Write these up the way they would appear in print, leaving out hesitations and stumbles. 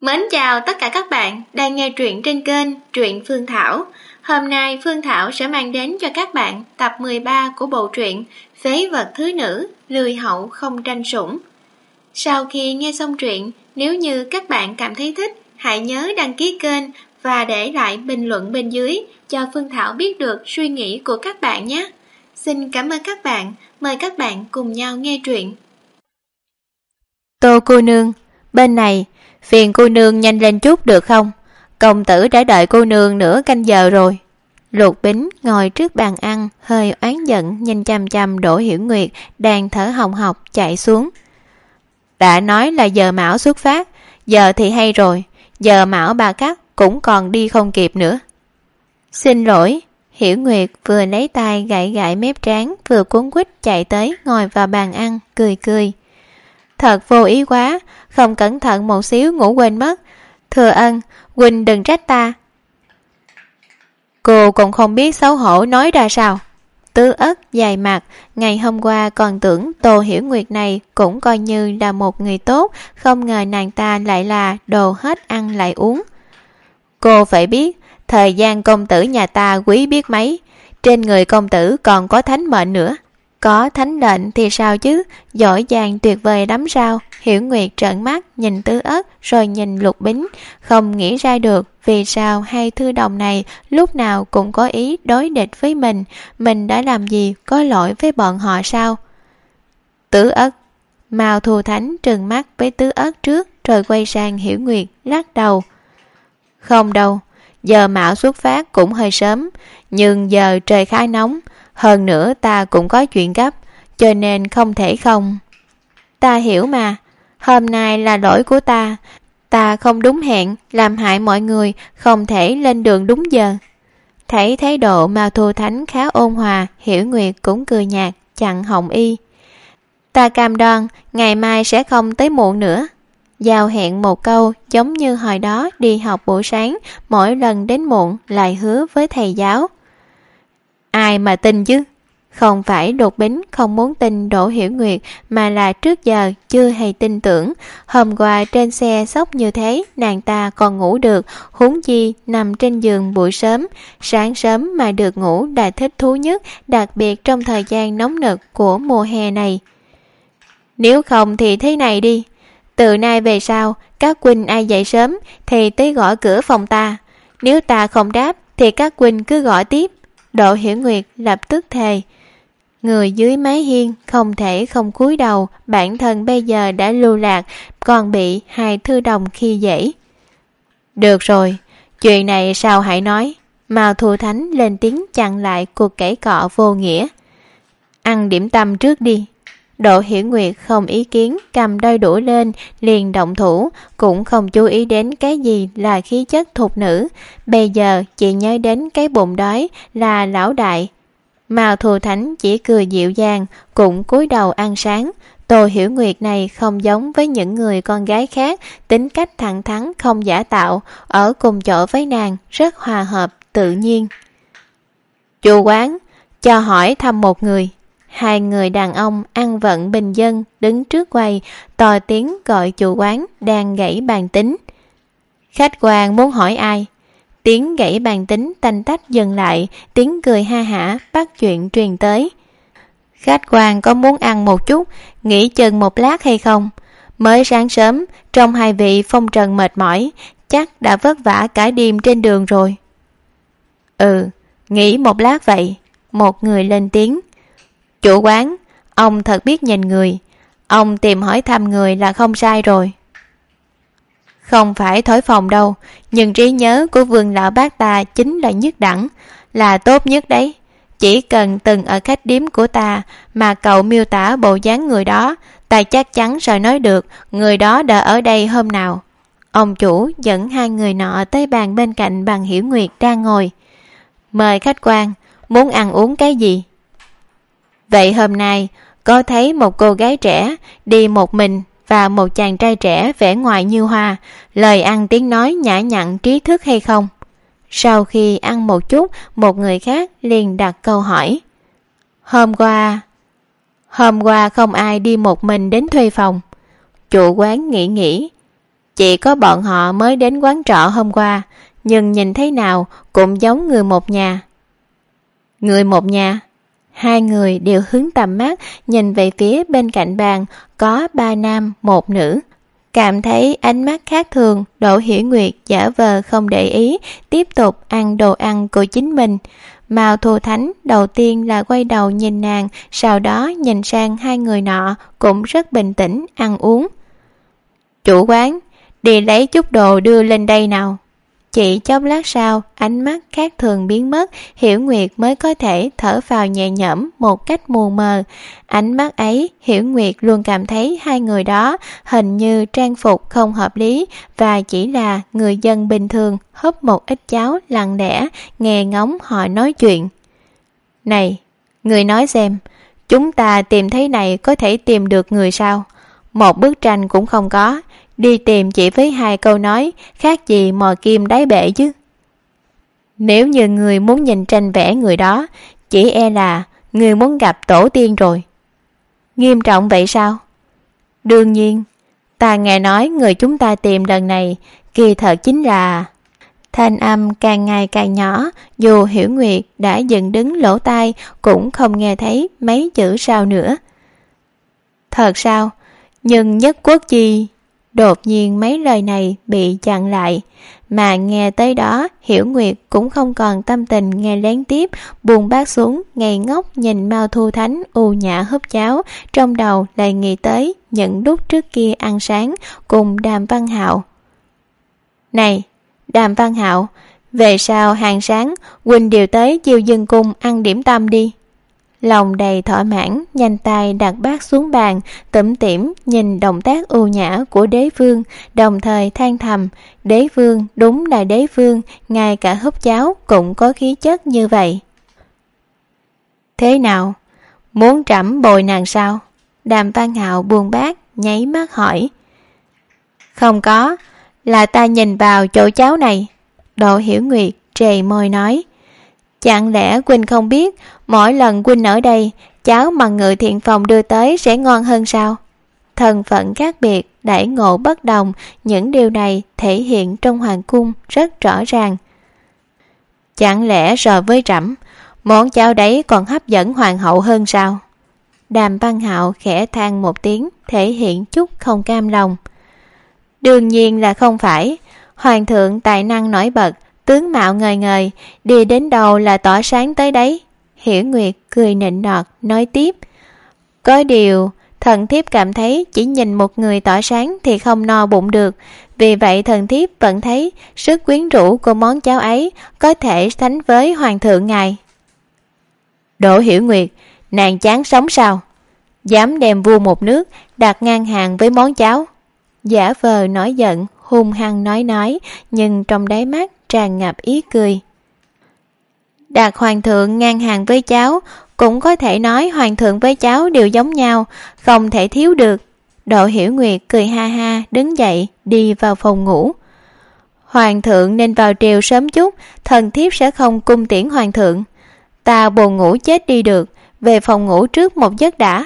Mến chào tất cả các bạn đang nghe truyện trên kênh Truyện Phương Thảo. Hôm nay Phương Thảo sẽ mang đến cho các bạn tập 13 của bộ truyện Phế vật thứ nữ, lười hậu không tranh sủng. Sau khi nghe xong truyện, nếu như các bạn cảm thấy thích, hãy nhớ đăng ký kênh và để lại bình luận bên dưới cho Phương Thảo biết được suy nghĩ của các bạn nhé. Xin cảm ơn các bạn, mời các bạn cùng nhau nghe truyện. Tô cô nương, bên này, phiền cô nương nhanh lên chút được không? Công tử đã đợi cô nương nửa canh giờ rồi. Lục Bính ngồi trước bàn ăn, hơi oán giận nhìn chằm chằm Đỗ Hiểu Nguyệt đang thở hồng hộc chạy xuống. Đã nói là giờ mão xuất phát, giờ thì hay rồi, giờ mão bà cắt cũng còn đi không kịp nữa. Xin lỗi. Hiểu Nguyệt vừa lấy tay gãi gãi mép trán, vừa cuống quýt chạy tới ngồi vào bàn ăn, cười cười. Thật vô ý quá, không cẩn thận một xíu ngủ quên mất. Thừa ân, huynh đừng trách ta. Cô cũng không biết xấu hổ nói ra sao. Tứ Ất dài mặt, ngày hôm qua còn tưởng Tô Hiểu Nguyệt này cũng coi như là một người tốt, không ngờ nàng ta lại là đồ hết ăn lại uống. Cô phải biết, thời gian công tử nhà ta quý biết mấy, trên người công tử còn có thánh mệnh nữa. Có thánh lệnh thì sao chứ, giỏi giang tuyệt vời lắm sao? Hiểu Nguyệt trợn mắt nhìn Tứ Ất rồi nhìn Lục Bính, không nghĩ ra được vì sao hai thư đồng này lúc nào cũng có ý đối địch với mình đã làm gì có lỗi với bọn họ sao? Tứ Ất. Mao Thu Thánh trừng mắt với Tứ Ất trước rồi quay sang Hiểu Nguyệt lắc đầu. Không đâu, giờ mão xuất phát cũng hơi sớm, nhưng giờ trời khá nóng, hơn nữa ta cũng có chuyện gấp, cho nên không thể không. Ta hiểu mà, hôm nay là lỗi của ta không đúng hẹn, làm hại mọi người, không thể lên đường đúng giờ. Thấy thái độ Mao Thu Thánh khá ôn hòa, Hiểu Nguyệt cũng cười nhạt, chặn họng y. Ta cam đoan, ngày mai sẽ không tới muộn nữa. Giao hẹn một câu giống như hồi đó đi học buổi sáng, mỗi lần đến muộn lại hứa với thầy giáo. Ai mà tin chứ? Không phải Lục Bính không muốn tin Đỗ Hiểu Nguyệt, mà là trước giờ chưa hề tin tưởng. Hôm qua trên xe sốc như thế, nàng ta còn ngủ được, huống chi nằm trên giường buổi sớm. Sáng sớm mà được ngủ là thích thú nhất, đặc biệt trong thời gian nóng nực của mùa hè này. Nếu không thì thế này đi, từ nay về sau, các huynh ai dậy sớm thì tới gõ cửa phòng ta. Nếu ta không đáp thì các huynh cứ gõ tiếp. Đỗ Hiểu Nguyệt lập tức thề. Người dưới mái hiên không thể không cúi đầu, bản thân bây giờ đã lưu lạc, còn bị hai thư đồng khi dễ. Được rồi, chuyện này sao hãy nói. Mao Thu Thánh lên tiếng chặn lại cuộc cãi cọ vô nghĩa. Ăn điểm tâm trước đi. Đỗ Hiểu Nguyệt không ý kiến, cầm đôi đũa lên liền động thủ, cũng không chú ý đến cái gì là khí chất thục nữ. Bây giờ chỉ nhớ đến cái bụng đói là lão đại. Mao Thu Thánh chỉ cười dịu dàng, cũng cúi đầu ăn sáng. Tô Hiểu Nguyệt này không giống với những người con gái khác, tính cách thẳng thắn không giả tạo, ở cùng chỗ với nàng rất hòa hợp tự nhiên. Chủ quán, cho hỏi thăm một người. Hai người đàn ông ăn vận bình dân đứng trước quầy, to tiếng gọi chủ quán đang gãy bàn tính. Khách quan muốn hỏi ai? Tiếng gãy bàn tính tanh tách dừng lại, tiếng cười ha hả bắt chuyện truyền tới. Khách quan có muốn ăn một chút, nghỉ chân một lát hay không? Mới sáng sớm, trong hai vị phong trần mệt mỏi, chắc đã vất vả cả đêm trên đường rồi. Ừ, nghỉ một lát vậy. Một người lên tiếng. Chủ quán, ông thật biết nhìn người. Ông tìm hỏi thăm người là không sai rồi. Không phải thổi phồng đâu, nhưng trí nhớ của Vương lão bác ta chính là nhất đẳng, là tốt nhất đấy. Chỉ cần từng ở khách điếm của ta mà cậu miêu tả bộ dáng người đó, ta chắc chắn sẽ nói được người đó đã ở đây hôm nào. Ông chủ dẫn hai người nọ tới bàn bên cạnh bàn Hiểu Nguyệt đang ngồi. Mời khách quan, muốn ăn uống cái gì? Vậy hôm nay có thấy một cô gái trẻ đi một mình và một chàng trai trẻ vẻ ngoài như hoa, lời ăn tiếng nói nhã nhặn trí thức hay không? Sau khi ăn một chút, một người khác liền đặt câu hỏi. Hôm qua không ai đi một mình đến thuê phòng. Chủ quán nghĩ. chỉ có bọn họ mới đến quán trọ hôm qua, nhưng nhìn thế nào cũng giống người một nhà. Người một nhà? Hai người đều hướng tầm mắt nhìn về phía bên cạnh bàn có 3 nam 1 nữ. Cảm thấy ánh mắt khác thường, Đỗ Hiểu Nguyệt giả vờ không để ý, tiếp tục ăn đồ ăn của chính mình. Mao Thu Thánh đầu tiên là quay đầu nhìn nàng, sau đó nhìn sang hai người nọ, cũng rất bình tĩnh ăn uống. Chủ quán, đi lấy chút đồ đưa lên đây nào. Chỉ chốc lát sau, ánh mắt khác thường biến mất, Hiểu Nguyệt mới có thể thở phào nhẹ nhõm một cách mù mờ. Ánh mắt ấy, Hiểu Nguyệt luôn cảm thấy hai người đó hình như trang phục không hợp lý và chỉ là người dân bình thường húp một ít cháo lặng lẽ nghe ngóng họ nói chuyện. Này, người nói xem, chúng ta tìm thế này có thể tìm được người sao? Một bức tranh cũng không có, đi tìm chỉ với 2 câu nói, khác gì mò kim đáy bể chứ. Nếu như người muốn nhìn tranh vẽ người đó, chỉ e là người muốn gặp tổ tiên rồi. Nghiêm trọng vậy sao? Đương nhiên, ta nghe nói người chúng ta tìm lần này kỳ thật chính là... Thanh âm càng ngày càng nhỏ, dù Hiểu Nguyệt đã dựng đứng lỗ tai cũng không nghe thấy mấy chữ sau nữa. Thật sao? Nhưng Nhất Quốc chi... Đột nhiên mấy lời này bị chặn lại, mà nghe tới đó Hiểu Nguyệt cũng không còn tâm tình nghe lén tiếp, buông bát xuống ngây ngốc nhìn Mao Thu Thánh u nhã húp cháo, trong đầu lại nghĩ tới những lúc trước kia ăn sáng cùng Đàm Văn Hạo. Này, Đàm Văn Hạo, về sau hàng sáng huynh điều tới Chiêu Dương Cung ăn điểm tâm đi. Lòng đầy thỏa mãn, nhanh tay đặt bát xuống bàn, tủm tỉm nhìn động tác ưu nhã của đế vương, đồng thời than thầm, đế vương đúng là đế vương, ngay cả húp cháo cũng có khí chất như vậy. Thế nào? Muốn trẫm bồi nàng sao? Đàm Văn Hạo buông bát, nháy mắt hỏi. Không có, là ta nhìn vào chỗ cháo này. Đỗ Hiểu Nguyệt trề môi nói. Chẳng lẽ huynh không biết mỗi lần huynh ở đây, cháo mà Ngự Thiện Phòng đưa tới sẽ ngon hơn sao? Thân phận khác biệt, đãi ngộ bất đồng, những điều này thể hiện trong hoàng cung rất rõ ràng. Chẳng lẽ so với trẫm, món cháo đấy còn hấp dẫn hoàng hậu hơn sao? Đàm Văn Hạo khẽ than một tiếng, thể hiện chút không cam lòng. Đương nhiên là không phải, hoàng thượng tài năng nổi bật, tướng mạo ngời ngời, đi đến đâu là tỏa sáng tới đấy. Hiểu Nguyệt cười nịnh nọt nói tiếp. Có điều, thần thiếp cảm thấy chỉ nhìn một người tỏa sáng thì không no bụng được, vì vậy thần thiếp vẫn thấy sức quyến rũ của món cháo ấy có thể sánh với hoàng thượng ngài. Đỗ Hiểu Nguyệt, nàng chán sống sao? Dám đem vua một nước đặt ngang hàng với món cháo. Giả vờ nói giận, hung hăng nói, nhưng trong đáy mắt tràn ngập ý cười. Đặt hoàng thượng ngang hàng với cháu, cũng có thể nói hoàng thượng với cháu đều giống nhau, không thể thiếu được. Đỗ Hiểu Nguyệt cười ha ha, đứng dậy đi vào phòng ngủ. Hoàng thượng nên vào triều sớm chút, thần thiếp sẽ không cung tiễn hoàng thượng. Ta buồn ngủ chết đi được, về phòng ngủ trước một giấc đã.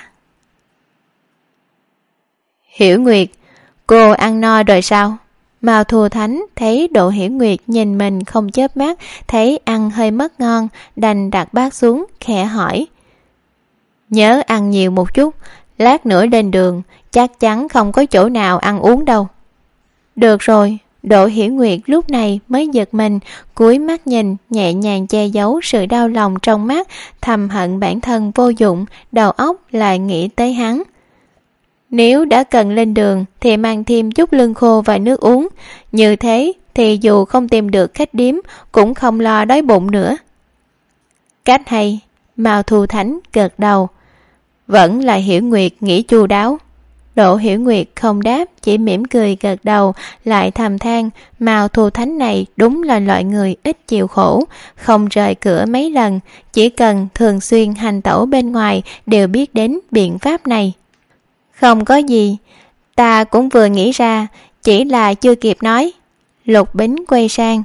Hiểu Nguyệt, cô ăn no rồi sao? Mao Thu Thánh thấy Đỗ Hiểu Nguyệt nhìn mình không chớp mắt, thấy ăn hơi mất ngon, đành đặt bát xuống, khẽ hỏi. Nhớ ăn nhiều một chút, lát nữa lên đường, chắc chắn không có chỗ nào ăn uống đâu. Được rồi. Đỗ Hiểu Nguyệt lúc này mới giật mình, cúi mắt nhìn, nhẹ nhàng che giấu sự đau lòng trong mắt, thầm hận bản thân vô dụng, đầu óc lại nghĩ tới hắn. Nếu đã cần lên đường thì mang thêm chút lương khô và nước uống, như thế thì dù không tìm được khách điếm cũng không lo đói bụng nữa. Cách hay. Mao Thu Thánh gật đầu. Vẫn là Hiểu Nguyệt nghĩ chu đáo. Đỗ Hiểu Nguyệt không đáp, chỉ mỉm cười gật đầu, lại thầm than Mao Thu Thánh này đúng là loại người ít chịu khổ, không rời cửa mấy lần, chỉ cần thường xuyên hành tẩu bên ngoài đều biết đến biện pháp này. Không có gì, ta cũng vừa nghĩ ra, chỉ là chưa kịp nói. Lục Bính quay sang.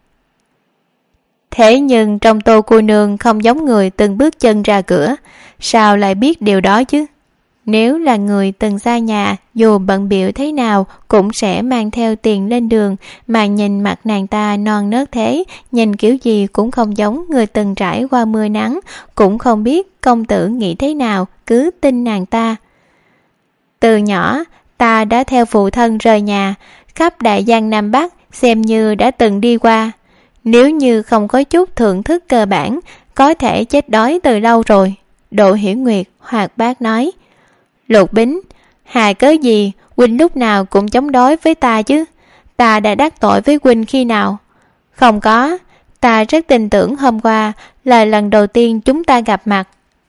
Thế nhưng trong Tô cô nương không giống người từng bước chân ra cửa, sao lại biết điều đó chứ? Nếu là người từng xa nhà, dù bận bịu thế nào cũng sẽ mang theo tiền lên đường, mà nhìn mặt nàng ta non nớt thế, nhìn kiểu gì cũng không giống người từng trải qua mưa nắng, cũng không biết công tử nghĩ thế nào, cứ tin nàng ta. Từ nhỏ, ta đã theo phụ thân rời nhà, khắp Đại Giang Nam Bắc, xem như đã từng đi qua. Nếu như không có chút thưởng thức cơ bản, có thể chết đói từ lâu rồi. Đỗ Hiểu Nguyệt hoạt bát nói. Lục Bính, hà cớ gì huynh lúc nào cũng chống đối với ta chứ? Ta đã đắc tội với huynh khi nào? Không có, ta rất tin tưởng hôm qua là lần đầu tiên chúng ta gặp mặt.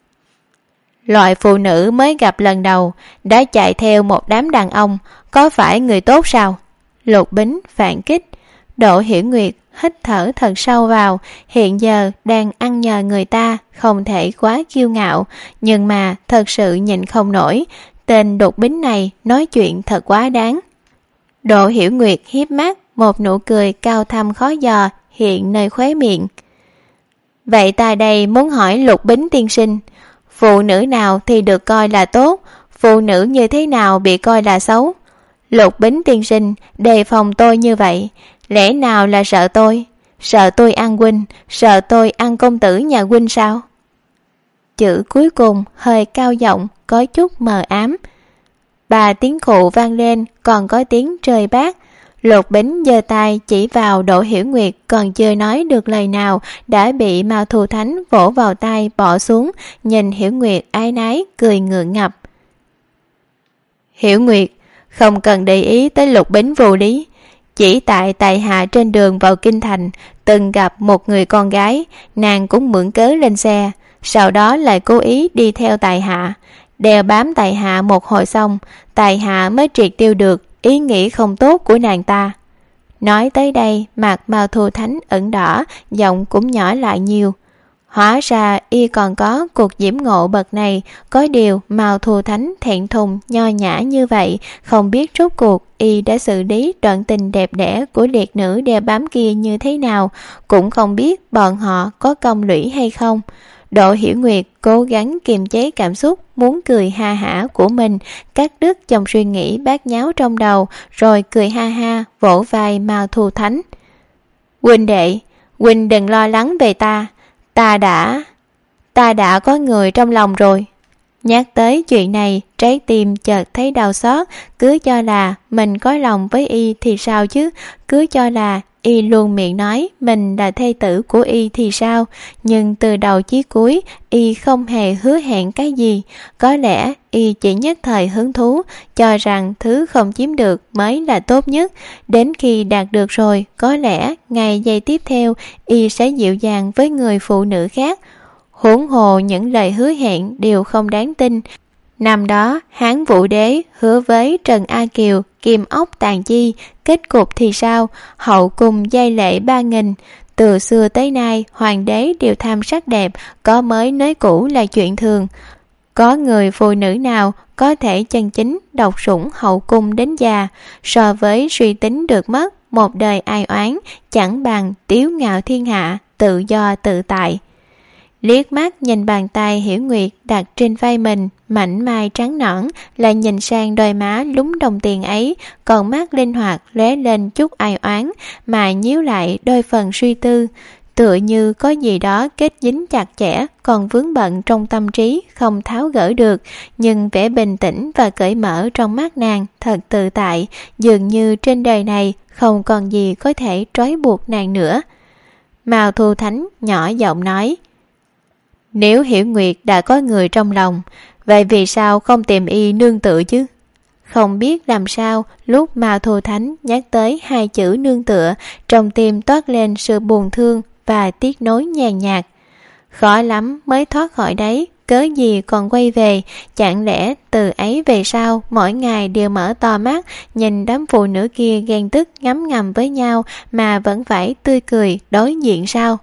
Loại phụ nữ mới gặp lần đầu đã chạy theo một đám đàn ông, có phải người tốt sao? Lục Bính phản kích. Đỗ Hiểu Nguyệt hít thở thật sâu vào, hiện giờ đang ăn nhờ người ta, không thể quá kiêu ngạo, nhưng mà thật sự nhịn không nổi. Tên Đột Bính này nói chuyện thật quá đáng. Đỗ Hiểu Nguyệt hiếp mắt, một nụ cười cao thâm khó dò hiện nơi khóe miệng. Vậy ta đây muốn hỏi Lục Bính tiên sinh, phụ nữ nào thì được coi là tốt, phụ nữ như thế nào bị coi là xấu? Lục Bính tiên sinh đề phòng tôi như vậy, lẽ nào là sợ tôi ăn huynh, sợ tôi ăn công tử nhà huynh sao? Chữ cuối cùng hơi cao giọng, có chút mờ ám. 3 tiếng khụ vang lên, còn có tiếng trời bát. Lục Bính giơ tay chỉ vào Đỗ Hiểu Nguyệt, còn chưa nói được lời nào đã bị Mao Thu Thánh vỗ vào tay bỏ xuống, nhìn Hiểu Nguyệt ái nái cười ngượng ngập. Hiểu Nguyệt, không cần để ý tới Lục Bính vô lý. Chỉ tại tại hạ trên đường vào kinh thành từng gặp một người con gái, nàng cũng mượn cớ lên xe, sau đó lại cố ý đi theo tại hạ, đeo bám tại hạ một hồi xong, tại hạ mới triệt tiêu được ý nghĩ không tốt của nàng ta. Nói tới đây, mặt Mao Thu Thánh ửng đỏ, giọng cũng nhỏ lại nhiều. Hóa ra y còn có cuộc diễm ngộ bậc này, có điều Mao Thu Thánh thẹn thùng nho nhã như vậy, không biết rốt cuộc y đã xử lý đoạn tình đẹp đẽ của liệt nữ đeo bám kia như thế nào, cũng không biết bọn họ có công lũy hay không. Đỗ Hiểu Nguyệt cố gắng kiềm chế cảm xúc muốn cười ha hả của mình, cắt đứt dòng suy nghĩ bát nháo trong đầu, rồi cười ha ha vỗ vai Mao Thu Thánh. Huynh đệ, huynh đừng lo lắng về ta, ta đã có người trong lòng rồi. Nhắc tới chuyện này, trái tim chợt thấy đau xót, cứ cho là mình có lòng với y thì sao chứ, cứ cho là y luôn miệng nói mình là thê tử của y thì sao, nhưng từ đầu chí cuối y không hề hứa hẹn cái gì. Có lẽ y chỉ nhất thời hứng thú, cho rằng thứ không chiếm được mới là tốt nhất, đến khi đạt được rồi, có lẽ ngày giây tiếp theo y sẽ dịu dàng với người phụ nữ khác. Huống hồ những lời hứa hẹn đều không đáng tin. Năm đó Hán Vũ Đế hứa với Trần A Kiều kim ốc tàn chi, kết cục thì sao? Hậu cung giai lệ 3.000. Từ xưa tới nay hoàng đế đều tham sắc đẹp, có mới nới cũ là chuyện thường. Có người phụ nữ nào có thể chân chính độc sủng hậu cung đến già, so với suy tính được mất một đời ai oán, chẳng bằng tiếu ngạo thiên hạ, tự do tự tại. Liếc mắt nhìn bàn tay Hiểu Nguyệt đặt trên vai mình, mảnh mai trắng nõn, lại nhìn sang đôi má lúng đồng tiền ấy, còn mắt linh hoạt lóe lên chút ai oán, mà nhíu lại đôi phần suy tư, tựa như có gì đó kết dính chặt chẽ, còn vướng bận trong tâm trí không tháo gỡ được. Nhưng vẻ bình tĩnh và cởi mở trong mắt nàng thật tự tại, dường như trên đời này không còn gì có thể trói buộc nàng nữa. Mao Thu Thánh nhỏ giọng nói: Nếu Hiểu Nguyệt đã có người trong lòng, vậy vì sao không tìm y nương tựa chứ? Không biết làm sao, lúc Mao Thu Thánh nhắc tới 2 chữ nương tựa, trong tim toát lên sự buồn thương và tiếc nối nhàn nhạt. Khó lắm mới thoát khỏi đấy, cớ gì còn quay về? Chẳng lẽ từ ấy về sau mỗi ngày đều mở to mắt nhìn đám phụ nữ kia ghen tức ngấm ngầm với nhau mà vẫn phải tươi cười đối diện sao?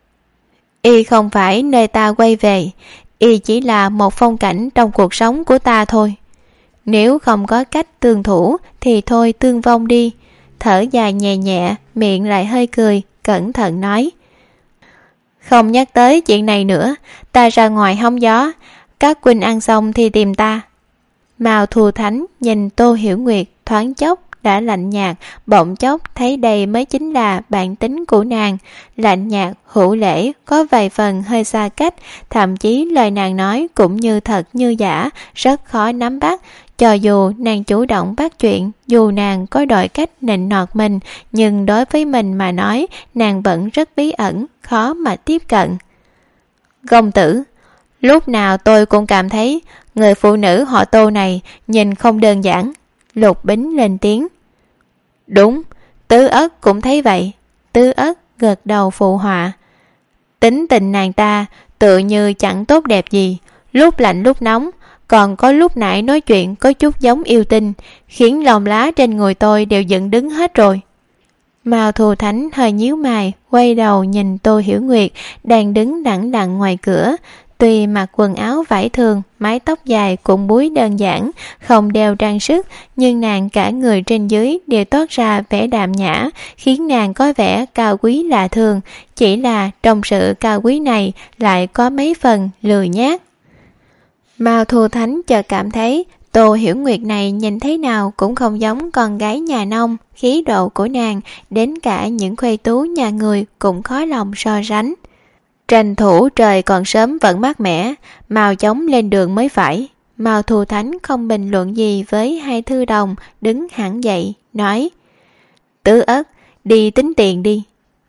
Y không phải nơi ta quay về, y chỉ là một phong cảnh trong cuộc sống của ta thôi. Nếu không có cách tương thủ thì thôi tương vong đi. Thở dài nhẹ nhẹ, miệng lại hơi cười, cẩn thận nói: Không nhắc tới chuyện này nữa, ta ra ngoài hóng gió, các huynh ăn xong thì tìm ta. Mao Thu Thánh nhìn Tô Hiểu Nguyệt thoáng chốc đã lạnh nhạt, bỗng chốc thấy đây mới chính là bản tính của nàng. Lạnh nhạt, hữu lễ, có vài phần hơi xa cách, thậm chí lời nàng nói cũng như thật như giả, rất khó nắm bắt. Cho dù nàng chủ động bắt chuyện, dù nàng có đổi cách nịnh nọt mình, nhưng đối với mình mà nói, nàng vẫn rất bí ẩn, khó mà tiếp cận. Công tử, lúc nào tôi cũng cảm thấy người phụ nữ họ Tô này nhìn không đơn giản. Lục Bính lên tiếng. Đúng, Tứ Ất cũng thấy vậy. Tứ Ất gật đầu phụ họa. Tính tình nàng ta tựa như chẳng tốt đẹp gì, lúc lạnh lúc nóng, còn có lúc nãy nói chuyện có chút giống yêu tinh, khiến lông lá trên người tôi đều dựng đứng hết rồi. Mao Thu Thánh hơi nhíu mày, quay đầu nhìn Tô Hiểu Nguyệt đang đứng đẵng đẵng ngoài cửa. Tuy mặc quần áo vải thường, mái tóc dài cũng búi đơn giản, không đeo trang sức, nhưng nàng cả người trên dưới đều toát ra vẻ đạm nhã, khiến nàng có vẻ cao quý lạ thường. Chỉ là trong sự cao quý này lại có mấy phần lười nhác. Mao Thu Thánh chợt cảm thấy Tô Hiểu Nguyệt này nhìn thế nào cũng không giống con gái nhà nông, khí độ của nàng, đến cả những khuê tú nhà người cũng khó lòng so sánh. Tranh thủ trời còn sớm vẫn mát mẻ, mau chóng lên đường mới phải. Mao Thu Thánh không bình luận gì với hai thư đồng, đứng hẳn dậy, nói: Tứ Ất, đi tính tiền đi.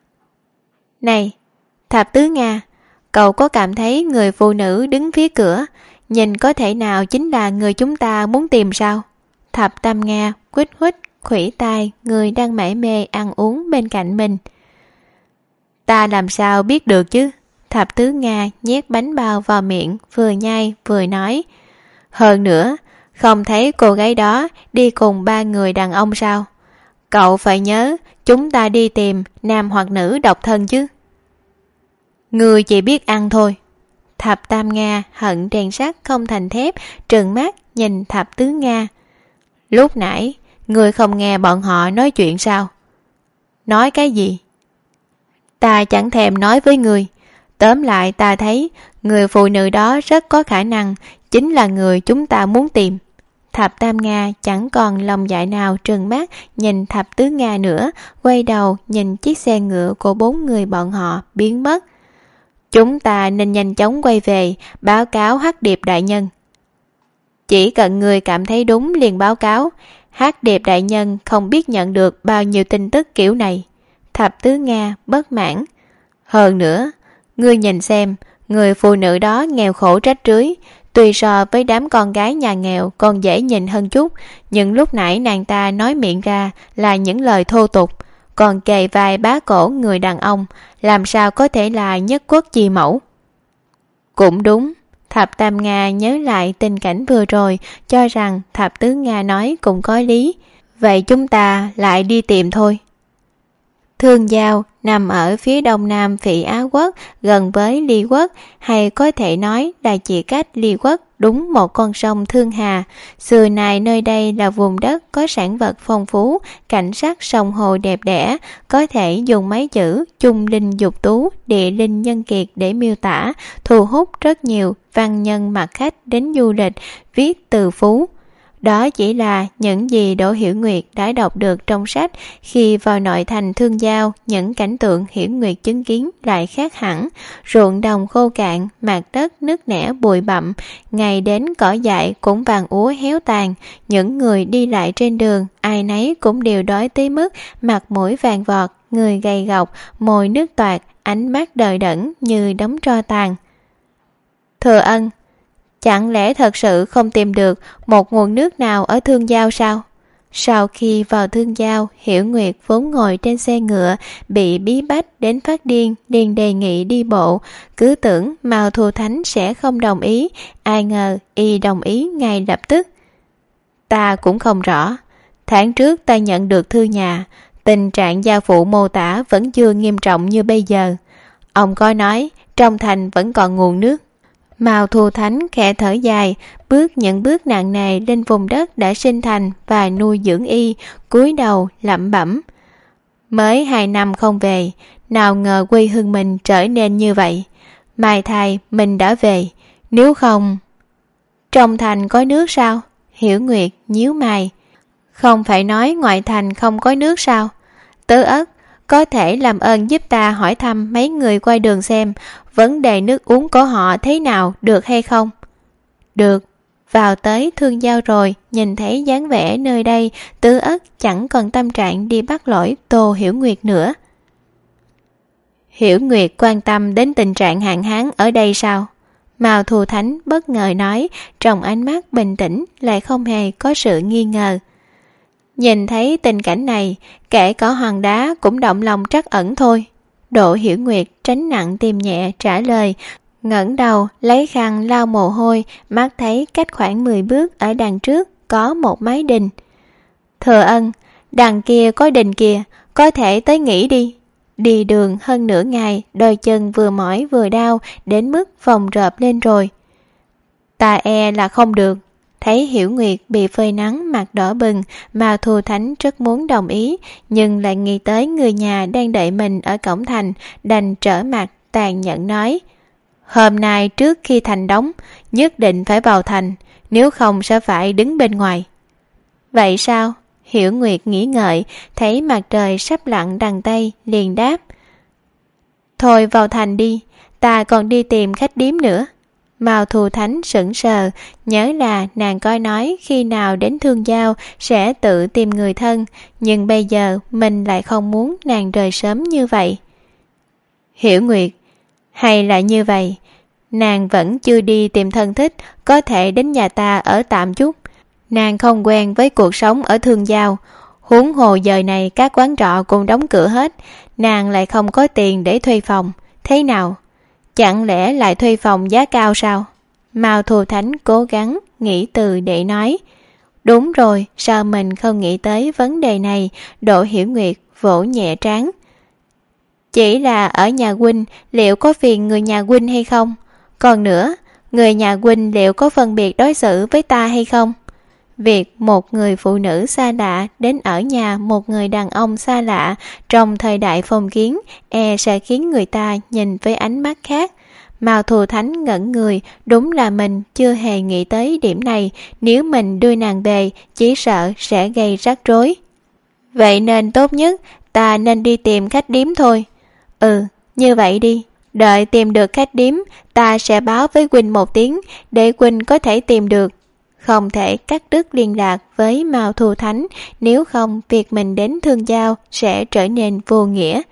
Này, Thập Tứ Nga, cậu có cảm thấy người phụ nữ đứng phía cửa, nhìn có thể nào chính là người chúng ta muốn tìm sao? Thập Tam Nga quýt quýt khuỷu tai người đang mải mê ăn uống bên cạnh mình. Ta làm sao biết được chứ? Thập Tứ Nga nhét bánh bao vào miệng, vừa nhai vừa nói. Hơn nữa, không thấy cô gái đó đi cùng 3 người đàn ông sao? Cậu phải nhớ, chúng ta đi tìm nam hoặc nữ độc thân chứ. Người chỉ biết ăn thôi. Thập Tam Nga hận rèn sắt không thành thép, trừng mắt nhìn Thập Tứ Nga. Lúc nãy, người không nghe bọn họ nói chuyện sao? Nói cái gì? Ta chẳng thèm nói với người. Tóm lại ta thấy người phụ nữ đó rất có khả năng chính là người chúng ta muốn tìm. Thập Tam Nga chẳng còn lòng dạ nào trừng mắt nhìn Thập Tứ Nga nữa, quay đầu nhìn chiếc xe ngựa của 4 người bọn họ biến mất. Chúng ta nên nhanh chóng quay về báo cáo Hắc Điệp đại nhân. Chỉ cần người cảm thấy đúng liền báo cáo. Hắc Điệp đại nhân không biết nhận được bao nhiêu tin tức kiểu này. Thập Tứ Nga bất mãn. Hơn nữa, ngươi nhìn xem, người phụ nữ đó nghèo khổ trách rưới, tuy so với đám con gái nhà nghèo còn dễ nhìn hơn chút, nhưng lúc nãy nàng ta nói miệng ra là những lời thô tục, còn kề vai bá cổ người đàn ông, làm sao có thể là nhất quốc chi mẫu? Cũng đúng. Thập Tam Nga nhớ lại tình cảnh vừa rồi, cho rằng Thập Tứ Nga nói cũng có lý. Vậy chúng ta lại đi tìm thôi. Thương Giao nằm ở phía đông nam Phỉ Á Quốc, gần với Ly Quốc, hay có thể nói là chỉ cách Ly Quốc đúng một con sông Thương Hà. Xưa nay nơi đây là vùng đất có sản vật phong phú, cảnh sắc sông hồ đẹp đẽ, có thể dùng mấy chữ trung linh dục tú, địa linh nhân kiệt để miêu tả, thu hút rất nhiều văn nhân mặt khách đến du lịch, viết từ phú. Đó chỉ là những gì Đỗ Hiểu Nguyệt đã đọc được trong sách. Khi vào nội thành Thương Giao, những cảnh tượng Hiểu Nguyệt chứng kiến lại khác hẳn. Ruộng đồng khô cạn, mặt đất nứt nẻ bụi bặm, ngày đến cỏ dại cũng vàng úa héo tàn. Những người đi lại trên đường, ai nấy cũng đều đói tới mức mặt mũi vàng vọt, người gầy gộc, môi nước toạc, ánh mắt đờ đẫn như đống tro tàn. Thừa Ân, chẳng lẽ thật sự không tìm được một nguồn nước nào ở Thương Giao sao? Sau khi vào Thương Giao, Hiểu Nguyệt vốn ngồi trên xe ngựa, bị bí bách đến phát điên, liền đề nghị đi bộ. Cứ tưởng Mao Thu Thánh sẽ không đồng ý, ai ngờ y đồng ý ngay lập tức. Ta cũng không rõ. Tháng trước ta nhận được thư nhà, tình trạng gia phụ mô tả vẫn chưa nghiêm trọng như bây giờ. Ông có nói trong thành vẫn còn nguồn nước. Mao Thu Thánh khẽ thở dài, bước những bước nặng nề lên vùng đất đã sinh thành và nuôi dưỡng y, cúi đầu lẩm bẩm. Mới 2 năm không về, nào ngờ quê hương mình trở nên như vậy. Mai thai mình đã về, nếu không... Trong thành có nước sao? Hiểu Nguyệt nhíu mày. Không phải nói ngoại thành không có nước sao? Tứ Ất, có thể làm ơn giúp ta hỏi thăm mấy người qua đường xem vấn đề nước uống của họ thế nào được hay không? Được. Vào tới Thương Giao rồi, nhìn thấy dáng vẻ nơi đây, Tứ Ất chẳng còn tâm trạng đi bắt lỗi Tô Hiểu Nguyệt nữa. Hiểu Nguyệt quan tâm đến tình trạng hạn hán ở đây sao? Mao Thu Thánh bất ngờ nói, trong ánh mắt bình tĩnh lại không hề có sự nghi ngờ. Nhìn thấy tình cảnh này, kể cả Hoàng Đá cũng động lòng trắc ẩn thôi. Đỗ Hiểu Nguyệt tránh nặng tim nhẹ trả lời, ngẩng đầu lấy khăn lau mồ hôi, mắt thấy cách khoảng 10 bước ở đằng trước có một mái đình. Thừa Ân, đằng kia có đình kìa, có thể tới nghỉ đi. Đi đường hơn nửa ngày, đôi chân vừa mỏi vừa đau, đến mức phồng rộp lên rồi. Ta e là không được. Thấy Hiểu Nguyệt bị phơi nắng mặt đỏ bừng, Mao Thu Thánh rất muốn đồng ý, nhưng lại nghĩ tới người nhà đang đợi mình ở cổng thành, đành trở mặt tàn nhẫn nói: hôm nay trước khi thành đóng, nhất định phải vào thành, nếu không sẽ phải đứng bên ngoài. Vậy sao? Hiểu Nguyệt nghĩ ngợi, thấy mặt trời sắp lặn đằng Tây, liền đáp: thôi vào thành đi, ta còn đi tìm khách điếm nữa. Mao Thu Thánh sững sờ, nhớ là nàng coi nói khi nào đến Thương Giao sẽ tự tìm người thân, nhưng bây giờ mình lại không muốn nàng rời sớm như vậy. Hiểu Nguyệt, hay là như vậy, nàng vẫn chưa đi tìm thân thích, có thể đến nhà ta ở tạm chút. Nàng không quen với cuộc sống ở Thương Giao, huống hồ giờ này các quán trọ cũng đóng cửa hết, nàng lại không có tiền để thuê phòng, thế nào? Chẳng lẽ lại thuê phòng giá cao sao? Mao Thu Thánh cố gắng nghĩ từ để nói. Đúng rồi, sao mình không nghĩ tới vấn đề này? Đỗ Hiểu Nguyệt vỗ nhẹ trán. Chỉ là ở nhà huynh, liệu có phiền người nhà huynh hay không? Còn nữa, người nhà huynh liệu có phân biệt đối xử với ta hay không? Việc một người phụ nữ xa lạ đến ở nhà một người đàn ông xa lạ trong thời đại phong kiến e sẽ khiến người ta nhìn với ánh mắt khác. Mao Thu Thánh ngẩn người, đúng là mình chưa hề nghĩ tới điểm này, nếu mình đưa nàng về chỉ sợ sẽ gây rắc rối. Vậy nên tốt nhất ta nên đi tìm khách điếm thôi. Ừ, như vậy đi, đợi tìm được khách điếm ta sẽ báo với huynh một tiếng để huynh có thể tìm được. Không thể cắt đứt liên lạc với Mao Thu Thánh, nếu không việc mình đến Thương Giao sẽ trở nên vô nghĩa.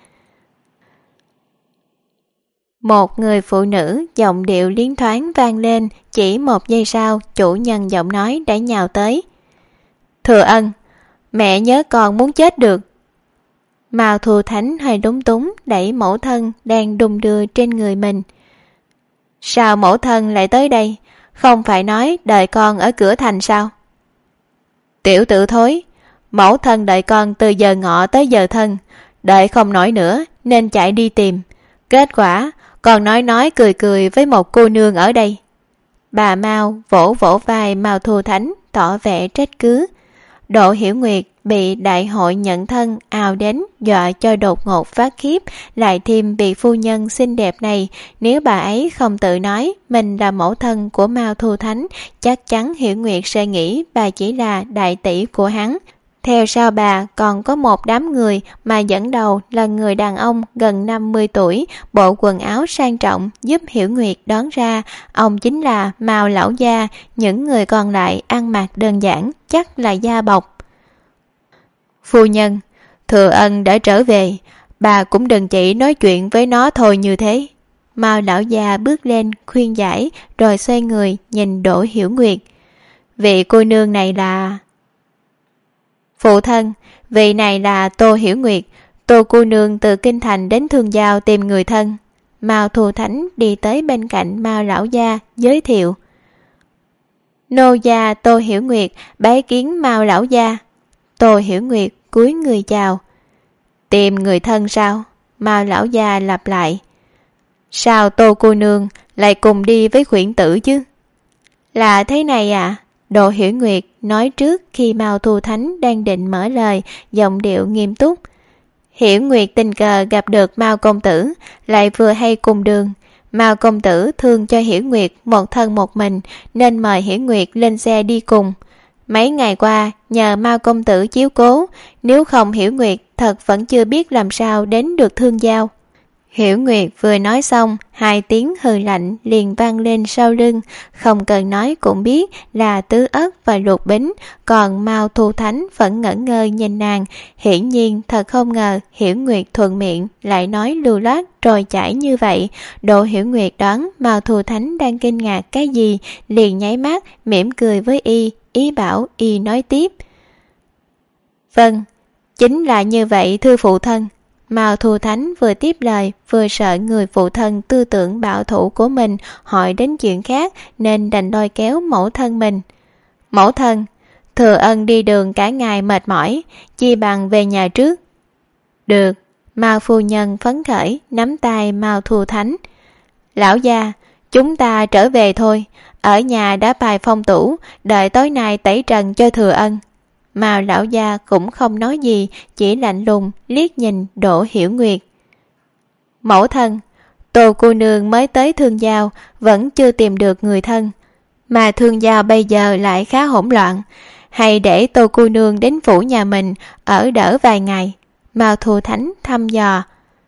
Một người phụ nữ giọng điệu liến thoáng vang lên, chỉ một giây sau chủ nhân giọng nói đã nhào tới. Thừa Ân, mẹ nhớ con muốn chết được. Mao Thu Thánh hơi lúng túng đẩy mẫu thân đang đung đưa trên người mình. Sao mẫu thân lại tới đây? Không phải nói đợi con ở cửa thành sao? Tiểu tử thối, mẫu thân đợi con từ giờ ngọ tới giờ thân, đợi không nổi nữa nên chạy đi tìm. Kết quả còn nói cười cười với một cô nương ở đây. Bà Mao vỗ vỗ vai Mao Thu Thánh tỏ vẻ trách cứ. Đỗ Hiểu Nguyệt bị đại hội nhận thân ào đến dọa cho đột ngột phát khiếp, lại thêm vị phu nhân xinh đẹp này, nếu bà ấy không tự nói mình là mẫu thân của Mao Thu Thánh, chắc chắn Hiểu Nguyệt sẽ nghĩ bà chỉ là đại tỷ của hắn. Theo sau bà còn có một đám người mà dẫn đầu là người đàn ông gần 50 tuổi, bộ quần áo sang trọng giúp Hiểu Nguyệt đoán ra ông chính là Mao lão gia, những người còn lại ăn mặc đơn giản, chắc là gia bộc. Phu nhân, Thừa Ân đã trở về, bà cũng đừng chỉ nói chuyện với nó thôi như thế. Mao lão gia bước lên khuyên giải rồi xoay người nhìn Đỗ Hiểu Nguyệt. Vị cô nương này là... Phụ thân, vị này là Tô Hiểu Nguyệt, Tô cô nương từ Kinh Thành đến Thương Giao tìm người thân. Mao Thu Thánh đi tới bên cạnh Mao lão gia giới thiệu. Nô gia Tô Hiểu Nguyệt bái kiến Mao lão gia. Tô Hiểu Nguyệt cúi người chào. Tìm người thân sao? Mao lão gia lặp lại. Sao Tô cô nương lại cùng đi với khuyển tử chứ? Là thế này à? Đỗ Hiểu Nguyệt nói trước khi Mao Thu Thánh đang định mở lời, giọng điệu nghiêm túc. Hiểu Nguyệt tình cờ gặp được Mao công tử, lại vừa hay cùng đường. Mao công tử thương cho Hiểu Nguyệt một thân một mình, nên mời Hiểu Nguyệt lên xe đi cùng. Mấy ngày qua nhờ Mao công tử chiếu cố, nếu không Hiểu Nguyệt thật vẫn chưa biết làm sao đến được Thương Giao. Hiểu Nguyệt vừa nói xong, 2 tiếng hừ lạnh liền vang lên sau lưng, không cần nói cũng biết là Tứ Ất và Lục Bính, còn Mao Thu Thánh vẫn ngẩn ngơ nhìn nàng. Hiển nhiên thật không ngờ Hiểu Nguyệt thuận miệng lại nói lưu loát trôi chảy như vậy. Độ Hiểu Nguyệt đoán Mao Thu Thánh đang kinh ngạc cái gì, liền nháy mắt mỉm cười với y, ý bảo y nói tiếp. Vâng, chính là như vậy thưa phụ thân. Mao Thu Thánh vừa tiếp lời vừa sợ người phụ thân tư tưởng bảo thủ của mình hỏi đến chuyện khác, nên đành lôi kéo mẫu thân mình. Mẫu thân, Thừa Ân đi đường cả ngày mệt mỏi, chi bằng về nhà trước. Được. Mao phu nhân phấn khởi nắm tay Mao Thu Thánh. Lão gia, chúng ta trở về thôi, ở nhà đã bài phong tủ, đợi tối nay tẩy trần cho Thừa Ân. Mao lão gia cũng không nói gì, chỉ lạnh lùng liếc nhìn Đỗ Hiểu Nguyệt. Mẫu thân, Tô cô nương mới tới Thương Giao, vẫn chưa tìm được người thân, mà Thương Giao bây giờ lại khá hỗn loạn, hay để Tô cô nương đến phủ nhà mình ở đỡ vài ngày. Mao Thu Thánh thăm dò.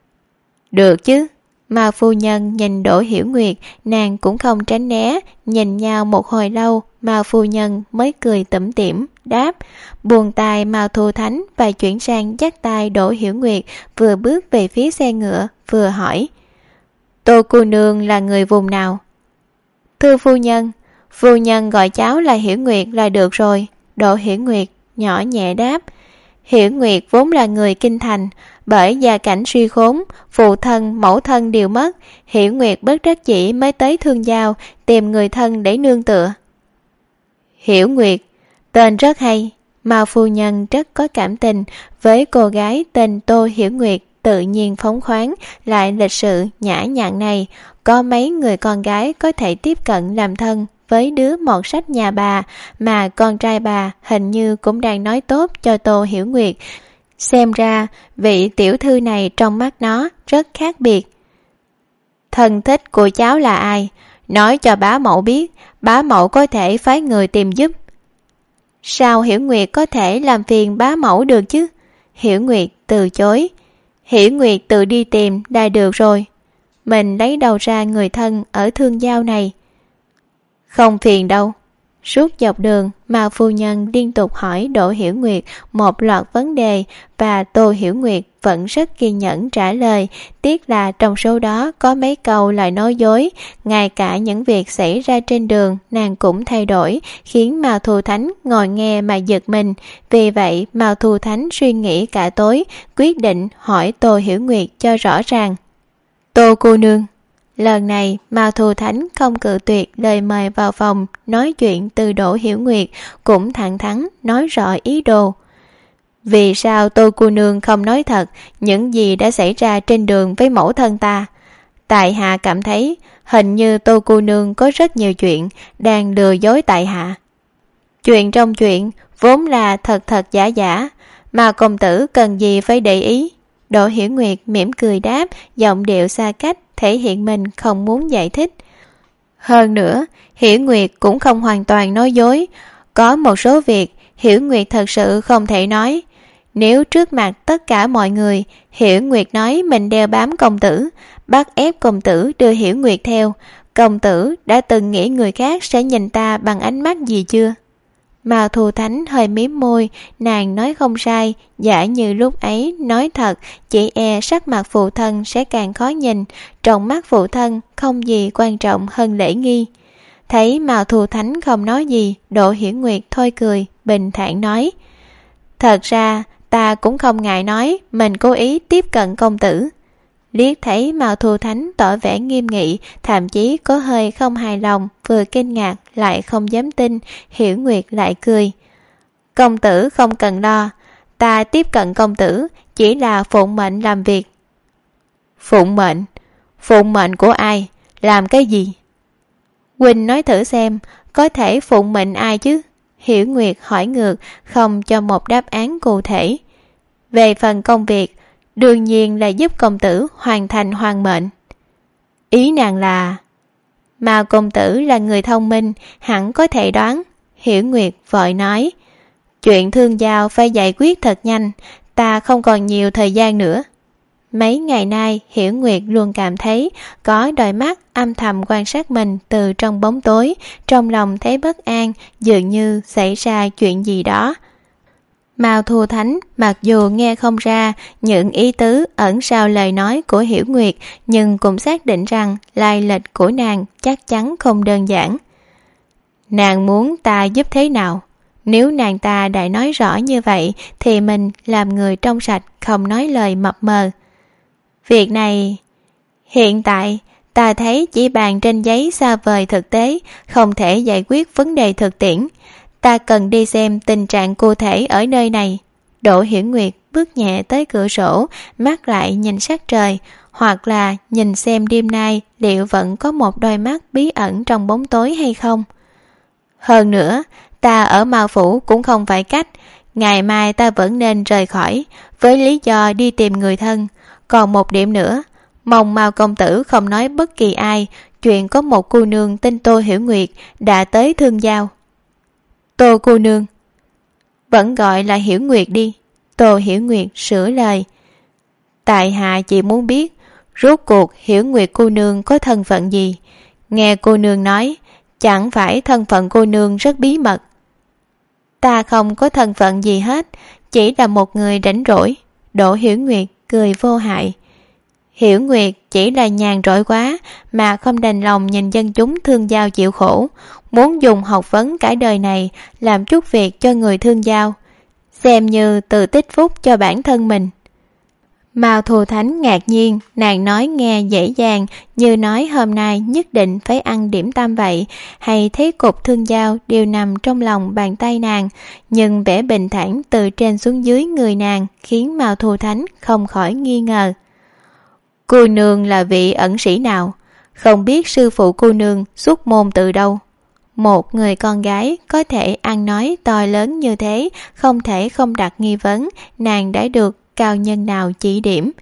Được chứ. Mao phu nhân nhìn Đỗ Hiểu Nguyệt, nàng cũng không tránh né, nhìn nhau một hồi lâu, Mao phu nhân mới cười tủm tỉm đáp, buông tay Mao Thu Thánh và chuyển sang dắt tay Đỗ Hiểu Nguyệt, vừa bước về phía xe ngựa vừa hỏi. Tô cô nương là người vùng nào? Thưa phu nhân gọi cháu là Hiểu Nguyệt là được rồi. Đỗ Hiểu Nguyệt nhỏ nhẹ đáp. Hiểu Nguyệt vốn là người kinh thành, bởi gia cảnh suy khốn, phụ thân mẫu thân đều mất, Hiểu Nguyệt bất đắc dĩ mới tới Thương Giao tìm người thân để nương tựa. Hiểu Nguyệt, tên rất hay. Mao phu nhân rất có cảm tình với cô gái tên Tô Hiểu Nguyệt, tự nhiên phóng khoáng lại lịch sự nhã nhặn này. Có mấy người con gái có thể tiếp cận làm thân với đứa mọt sách nhà bà, mà con trai bà hình như cũng đang nói tốt cho Tô Hiểu Nguyệt. Xem ra vị tiểu thư này trong mắt nó rất khác biệt. Thân thích của cháu là ai? Nói cho bá mẫu biết, bá mẫu có thể phái người tìm giúp. Sao Hiểu Nguyệt có thể làm phiền bá mẫu được chứ? Hiểu Nguyệt từ chối. Hiểu Nguyệt tự đi tìm đã được rồi. Mình lấy đầu ra người thân ở Thương Giao này. Không phiền đâu. Suốt dọc đường, Mao phu nhân liên tục hỏi Đỗ Hiểu Nguyệt một loạt vấn đề, và Tô Hiểu Nguyệt vẫn rất kiên nhẫn trả lời. Tiếc là trong số đó có mấy câu lại nói dối, ngay cả những việc xảy ra trên đường nàng cũng thay đổi, khiến Mao Thu Thánh ngồi nghe mà giật mình. Vì vậy Mao Thu Thánh suy nghĩ cả tối, quyết định hỏi Tô Hiểu Nguyệt cho rõ ràng. Tô cô nương. Lần này Mao Thu Thánh không cự tuyệt lời mời vào phòng nói chuyện từ Đỗ Hiểu Nguyệt, cũng thẳng thắn nói rõ ý đồ. Vì sao Tô cô nương không nói thật những gì đã xảy ra trên đường với mẫu thân ta? Tại hạ cảm thấy hình như Tô cô nương có rất nhiều chuyện đang lừa dối tại hạ. Chuyện trong chuyện vốn là thật thật giả giả, mà công tử cần gì phải để ý. Đỗ Hiểu Nguyệt mỉm cười đáp, giọng điệu xa cách thể hiện mình không muốn giải thích. Hơn nữa, Hiểu Nguyệt cũng không hoàn toàn nói dối. Có một số việc Hiểu Nguyệt thật sự không thể nói. Nếu trước mặt tất cả mọi người, Hiểu Nguyệt nói mình đeo bám công tử, bắt ép công tử đưa Hiểu Nguyệt theo, công tử đã từng nghĩ người khác sẽ nhìn ta bằng ánh mắt gì chưa? Mao Thu Thánh hơi mím môi, nàng nói không sai, giả như lúc ấy nói thật, chỉ e sắc mặt phụ thân sẽ càng khó nhìn, trong mắt phụ thân không gì quan trọng hơn lễ nghi. Thấy Mao Thu Thánh không nói gì, Đỗ Hiểu Nguyệt thôi cười, bình thản nói. Thật ra, ta cũng không ngại nói, mình cố ý tiếp cận công tử. Liếc thấy Mao Thu Thánh tỏ vẻ nghiêm nghị, thậm chí có hơi không hài lòng, vừa kinh ngạc lại không dám tin, Hiểu Nguyệt lại cười. Công tử không cần lo, ta tiếp cận công tử chỉ là phụng mệnh làm việc. Phụng mệnh? Phụng mệnh của ai? Làm cái gì? Huynh nói thử xem, có thể phụng mệnh ai chứ? Hiểu Nguyệt hỏi ngược, không cho một đáp án cụ thể. Về phần công việc, đương nhiên là giúp công tử hoàn thành hoàn mệnh. Ý nàng là... Mao công tử là người thông minh, hẳn có thể đoán. Hiểu Nguyệt vội nói, chuyện thương giao phải giải quyết thật nhanh, ta không còn nhiều thời gian nữa. Mấy ngày nay Hiểu Nguyệt luôn cảm thấy có đôi mắt âm thầm quan sát mình từ trong bóng tối, trong lòng thấy bất an, dường như xảy ra chuyện gì đó. Mao Thu Thánh mặc dù nghe không ra những ý tứ ẩn sau lời nói của Hiểu Nguyệt, nhưng cũng xác định rằng lai lịch của nàng chắc chắn không đơn giản. Nàng muốn ta giúp thế nào? Nếu nàng ta đã nói rõ như vậy thì mình làm người trong sạch, không nói lời mập mờ. Việc này hiện tại ta thấy chỉ bàn trên giấy xa vời, thực tế không thể giải quyết vấn đề thực tiễn. Ta cần đi xem tình trạng cụ thể ở nơi này. Đỗ Hiểu Nguyệt bước nhẹ tới cửa sổ, mắt lại nhìn sát trời, hoặc là nhìn xem đêm nay liệu vẫn có một đôi mắt bí ẩn trong bóng tối hay không. Hơn nữa, ta ở Mao Phủ cũng không phải cách, ngày mai ta vẫn nên rời khỏi, với lý do đi tìm người thân. Còn một điểm nữa, mong Mao công tử không nói bất kỳ ai chuyện có một cô nương tên Tô Hiểu Nguyệt đã tới Thương Giao. Tô cô nương? Vẫn gọi là Hiểu Nguyệt đi. Tô Hiểu Nguyệt sửa lời. Tại hạ chỉ muốn biết rốt cuộc Hiểu Nguyệt cô nương có thân phận gì. Nghe cô nương nói, chẳng phải thân phận cô nương rất bí mật. Ta không có thân phận gì hết, chỉ là một người rảnh rỗi. Đỗ Hiểu Nguyệt cười vô hại. Hiểu Nguyệt chỉ là nhàn rỗi quá mà không đành lòng nhìn dân chúng Thương Giao chịu khổ, muốn dùng học vấn cả đời này làm chút việc cho người Thương Giao, xem như tự tích phúc cho bản thân mình. Mao Thu Thánh ngạc nhiên, nàng nói nghe dễ dàng như nói hôm nay nhất định phải ăn điểm tâm vậy, hay thấy cục Thương Giao đều nằm trong lòng bàn tay nàng, nhưng vẻ bình thản từ trên xuống dưới người nàng khiến Mao Thu Thánh không khỏi nghi ngờ. Cô nương là vị ẩn sĩ nào? Không biết sư phụ cô nương xuất môn từ đâu? Một người con gái có thể ăn nói to lớn như thế, không thể không đặt nghi vấn nàng đã được cao nhân nào chỉ điểm.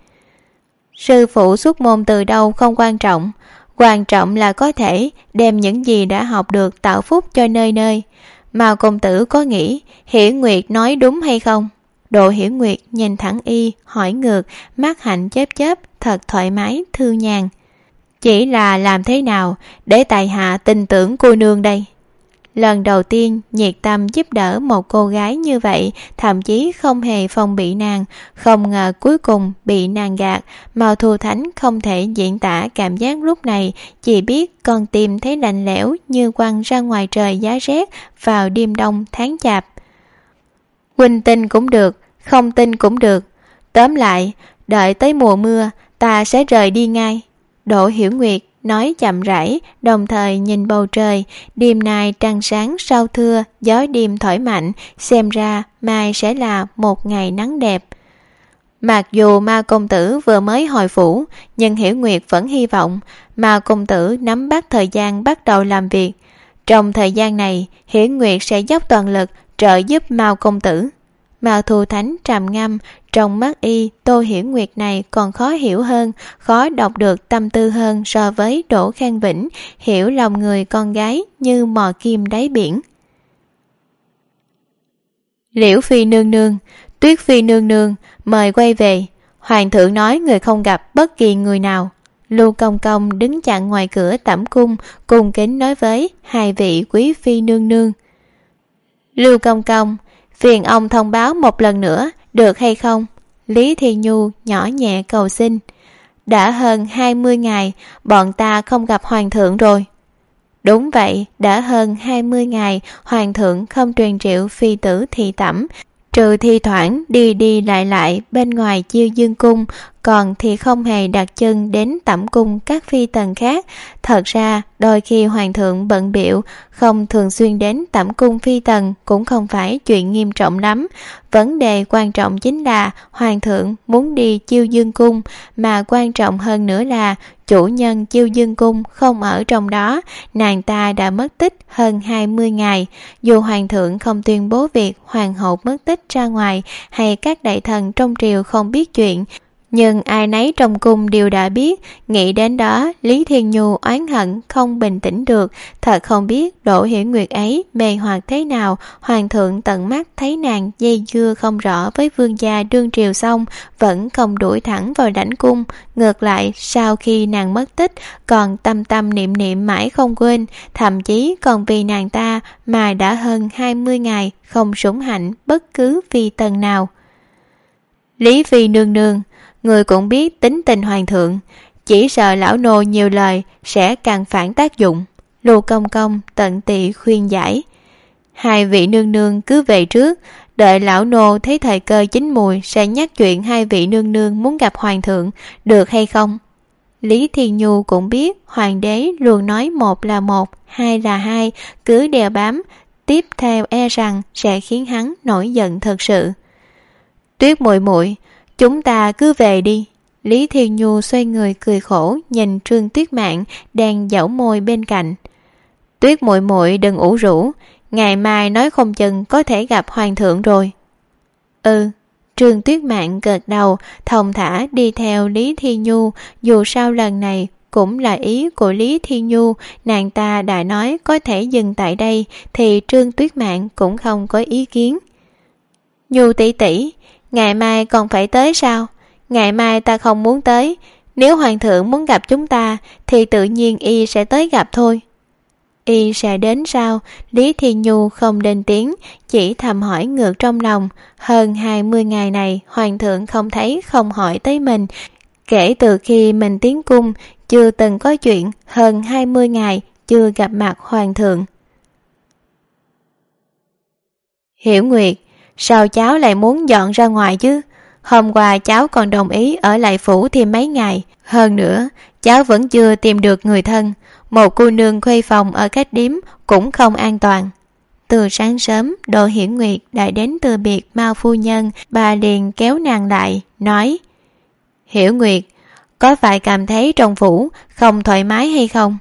Sư phụ xuất môn từ đâu không quan trọng, quan trọng là có thể đem những gì đã học được tạo phúc cho nơi nơi. Mao công tử có nghĩ Hiểu Nguyệt nói đúng hay không? Đỗ Hiểu Nguyệt nhìn thẳng y, hỏi ngược, mắt hạnh chớp chớp, thật thoải mái, thư nhàn. Chỉ là làm thế nào để tại hạ tin tưởng cô nương đây? Lần đầu tiên nhiệt tâm giúp đỡ một cô gái như vậy, thậm chí không hề phòng bị nàng, không ngờ cuối cùng bị nàng gạt. Mao Thu Thánh không thể diễn tả cảm giác lúc này, chỉ biết con tim thấy lạnh lẽo như quăng ra ngoài trời giá rét vào đêm đông tháng chạp. Huynh tin cũng được, không tin cũng được. Tóm lại, đợi tới mùa mưa, ta sẽ rời đi ngay. Đỗ Hiểu Nguyệt nói chậm rãi, đồng thời nhìn bầu trời. Đêm nay trăng sáng sao thưa, gió đêm thổi mạnh, xem ra mai sẽ là một ngày nắng đẹp. Mặc dù Mao công tử vừa mới hồi phủ, nhưng Hiểu Nguyệt vẫn hy vọng Mao công tử nắm bắt thời gian bắt đầu làm việc. Trong thời gian này, Hiểu Nguyệt sẽ dốc toàn lực trợ giúp Mao công tử. Mao Thu Thánh trầm ngâm, trong mắt y Tô Hiểu Nguyệt này còn khó hiểu hơn, khó đọc được tâm tư hơn so với Đỗ Khang Vĩnh, hiểu lòng người con gái như mò kim đáy biển. Liễu Phi nương nương, Tuyết Phi nương nương, mời quay về. Hoàng thượng nói người không gặp bất kỳ người nào. Lưu Công Công đứng chặn ngoài cửa Tẩm cung, cung kính nói với hai vị quý phi nương nương. Lưu Công Công, phiền ông thông báo một lần nữa, được hay không? Lý Thi Nhu nhỏ nhẹ cầu xin. Đã hơn 20 ngày, bọn ta không gặp hoàng thượng rồi. Đúng vậy, đã hơn 20 ngày, hoàng thượng không truyền triệu phi tử thị tẩm, trừ thi thoảng đi lại bên ngoài Chiêu Dương cung, còn thì không hề đặt chân đến Tẩm cung các phi tần khác. Thật ra đôi khi hoàng thượng bận bịu, không thường xuyên đến Tẩm cung phi tần cũng không phải chuyện nghiêm trọng lắm. Vấn đề quan trọng chính là hoàng thượng muốn đi Chiêu Dương cung, mà quan trọng hơn nữa là chủ nhân Chiêu Dương cung không ở trong đó. Nàng ta đã mất tích hơn 20 ngày. Dù hoàng thượng không tuyên bố việc hoàng hậu mất tích ra ngoài, hay các đại thần trong triều không biết chuyện, Nhưng ai nấy trong cung đều đã biết, nghĩ đến đó Lý Thiên Nhu oán hận không bình tĩnh được. Thật không biết Đỗ Hiểu Nguyệt ấy mê hoặc thế nào. Hoàng thượng tận mắt thấy nàng dây dưa không rõ với vương gia đương triều xong, vẫn không đuổi thẳng vào lãnh cung. Ngược lại sau khi nàng mất tích, còn tâm tâm niệm niệm mãi không quên, thậm chí còn vì nàng ta mà đã hơn 20 ngày không sủng hạnh bất cứ phi tần nào. Lý Phi nương nương, người cũng biết tính tình hoàng thượng, chỉ sợ lão nô nhiều lời sẽ càng phản tác dụng. Lưu Công Công tận tị khuyên giải. Hai vị nương nương cứ về trước, đợi lão nô thấy thời cơ chín mùi sẽ nhắc chuyện hai vị nương nương muốn gặp hoàng thượng, được hay không? Lý Thiên Nhu cũng biết hoàng đế luôn nói một là một, hai là hai, cứ đeo bám, tiếp theo e rằng sẽ khiến hắn nổi giận thật sự. Tuyết muội muội, chúng ta cứ về đi. Lý Thiên Nhu xoay người cười khổ nhìn Trương Tuyết Mạn đang dẫu môi bên cạnh. Tuyết muội muội đừng ủ rũ, ngày mai nói không chừng có thể gặp hoàng thượng rồi. Trương Tuyết Mạn gật đầu, thong thả đi theo Lý Thiên Nhu. Dù sao lần này cũng là ý của Lý Thiên Nhu, nàng ta đã nói có thể dừng tại đây thì Trương Tuyết Mạn cũng không có ý kiến. Nhu tỷ tỷ, ngày mai còn phải tới sao? Ngày mai ta không muốn tới, nếu hoàng thượng muốn gặp chúng ta thì tự nhiên y sẽ tới gặp thôi. Y sẽ đến sao? Lý Thiên Nhu không lên tiếng, chỉ thầm hỏi ngược trong lòng. Hơn 20 ngày này hoàng thượng không thấy không hỏi tới mình. Kể từ khi mình tiến cung, chưa từng có chuyện hơn 20 ngày chưa gặp mặt hoàng thượng. Hiểu Nguyệt, sao cháu lại muốn dọn ra ngoài chứ? Hôm qua cháu còn đồng ý ở lại phủ thêm mấy ngày. Hơn nữa, cháu vẫn chưa tìm được người thân. Một cô nương khuê phòng ở khách điếm cũng không an toàn. Từ sáng sớm, Đỗ Hiểu Nguyệt đã đến từ biệt Mao phu nhân. Bà liền kéo nàng lại, nói: Hiểu Nguyệt, có phải cảm thấy trong phủ không thoải mái hay không?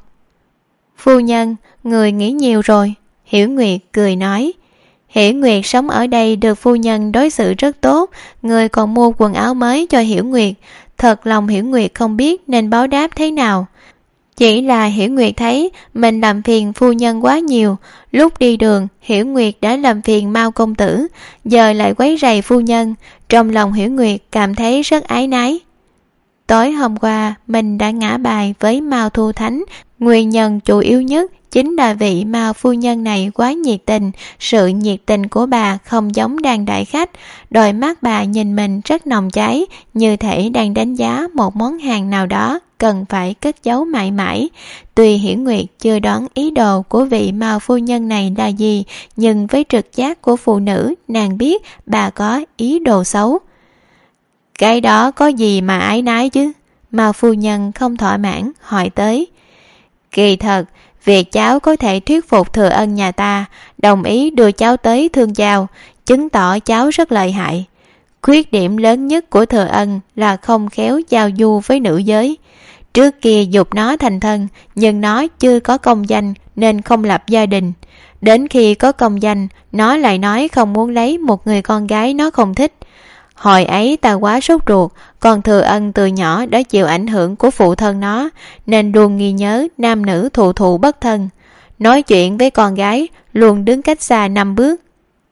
Phu nhân, người nghĩ nhiều rồi. Hiểu Nguyệt cười nói: Hiểu Nguyệt sống ở đây được phu nhân đối xử rất tốt, người còn mua quần áo mới cho Hiểu Nguyệt. Thật lòng Hiểu Nguyệt không biết nên báo đáp thế nào. Chỉ là Hiểu Nguyệt thấy mình làm phiền phu nhân quá nhiều. Lúc đi đường, Hiểu Nguyệt đã làm phiền Mao công tử, giờ lại quấy rầy phu nhân. Trong lòng Hiểu Nguyệt cảm thấy rất áy náy. Tối hôm qua, mình đã ngã bài với Mao Thu Thánh. Nguyên nhân chủ yếu nhất chính là vị Mao phu nhân này quá nhiệt tình. Sự nhiệt tình của bà không giống đàn đại khách. Đôi mắt bà nhìn mình rất nồng cháy, như thể đang đánh giá một món hàng nào đó cần phải cất giấu mãi mãi. Tuy Hiểu Nguyệt chưa đoán ý đồ của vị Mao phu nhân này là gì, nhưng với trực giác của phụ nữ, nàng biết bà có ý đồ xấu. Cái đó có gì mà ái nái chứ? Mao phu nhân không thỏa mãn hỏi tới. Kỳ thật, việc cháu có thể thuyết phục Thừa Ân nhà ta đồng ý đưa cháu tới Thương Giao, chứng tỏ cháu rất lợi hại. Khuyết điểm lớn nhất của Thừa Ân là không khéo giao du với nữ giới. Trước kia giục nó thành thân, nhưng nó chưa có công danh nên không lập gia đình. Đến khi có công danh, nó lại nói không muốn lấy một người con gái nó không thích. Hồi ấy ta quá sốt ruột, còn Thừa Ân từ nhỏ đã chịu ảnh hưởng của phụ thân nó, nên luôn ghi nhớ nam nữ thụ thụ bất thân. Nói chuyện với con gái luôn đứng cách xa 5 bước.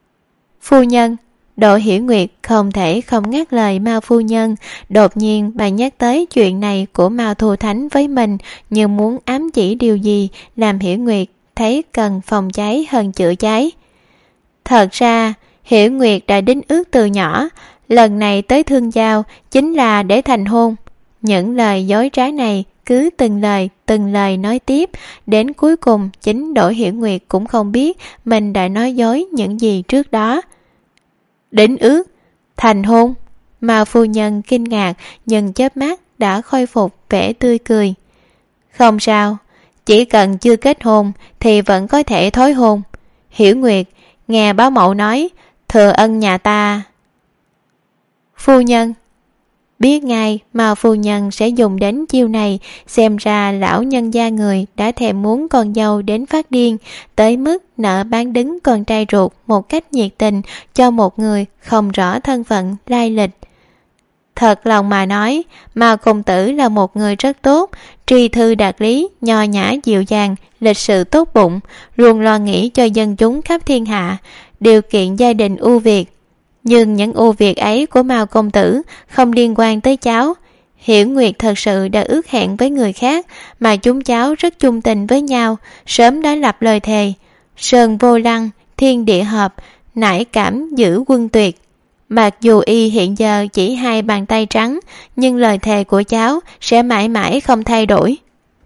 Phu nhân, Đỗ Hiểu Nguyệt không thể không ngắt lời Mao phu nhân. Đột nhiên bà nhắc tới chuyện này của Mao Thu Thánh với mình, như muốn ám chỉ điều gì, làm Hiểu Nguyệt thấy cần phòng cháy hơn chữa cháy. Thật ra Hiểu Nguyệt đã đính ước từ nhỏ, lần này tới Thương Giao chính là để thành hôn. Những lời dối trá này cứ từng lời nói tiếp, đến cuối cùng chính Đỗ Hiểu Nguyệt cũng không biết mình đã nói dối những gì trước đó. Đính ước? Thành hôn? Mao phu nhân kinh ngạc, nhưng chớp mắt đã khôi phục vẻ tươi cười. Không sao, chỉ cần chưa kết hôn thì vẫn có thể thối hôn. Hiểu Nguyệt, nghe bá mẫu nói Thừa Ân nhà ta... Phu nhân biết ngay Mao phu nhân sẽ dùng đến chiêu này, xem ra lão nhân gia người đã thèm muốn con dâu đến phát điên, tới mức nợ bán đứng con trai ruột một cách nhiệt tình cho một người không rõ thân phận lai lịch. Thật lòng mà nói, Mao công tử là một người rất tốt, tri thư đạt lý, nho nhã dịu dàng, lịch sự tốt bụng, luôn lo nghĩ cho dân chúng khắp thiên hạ, điều kiện gia đình ưu việt. Nhưng những ưu việt ấy của Mao công tử không liên quan tới cháu. Hiểu Nguyệt thật sự đã ước hẹn với người khác, mà chúng cháu rất chung tình với nhau, sớm đã lập lời thề. Sơn vô lăng, thiên địa hợp, nải cảm giữ quân tuyệt. Mặc dù y hiện giờ chỉ 2 bàn tay trắng, nhưng lời thề của cháu sẽ mãi mãi không thay đổi.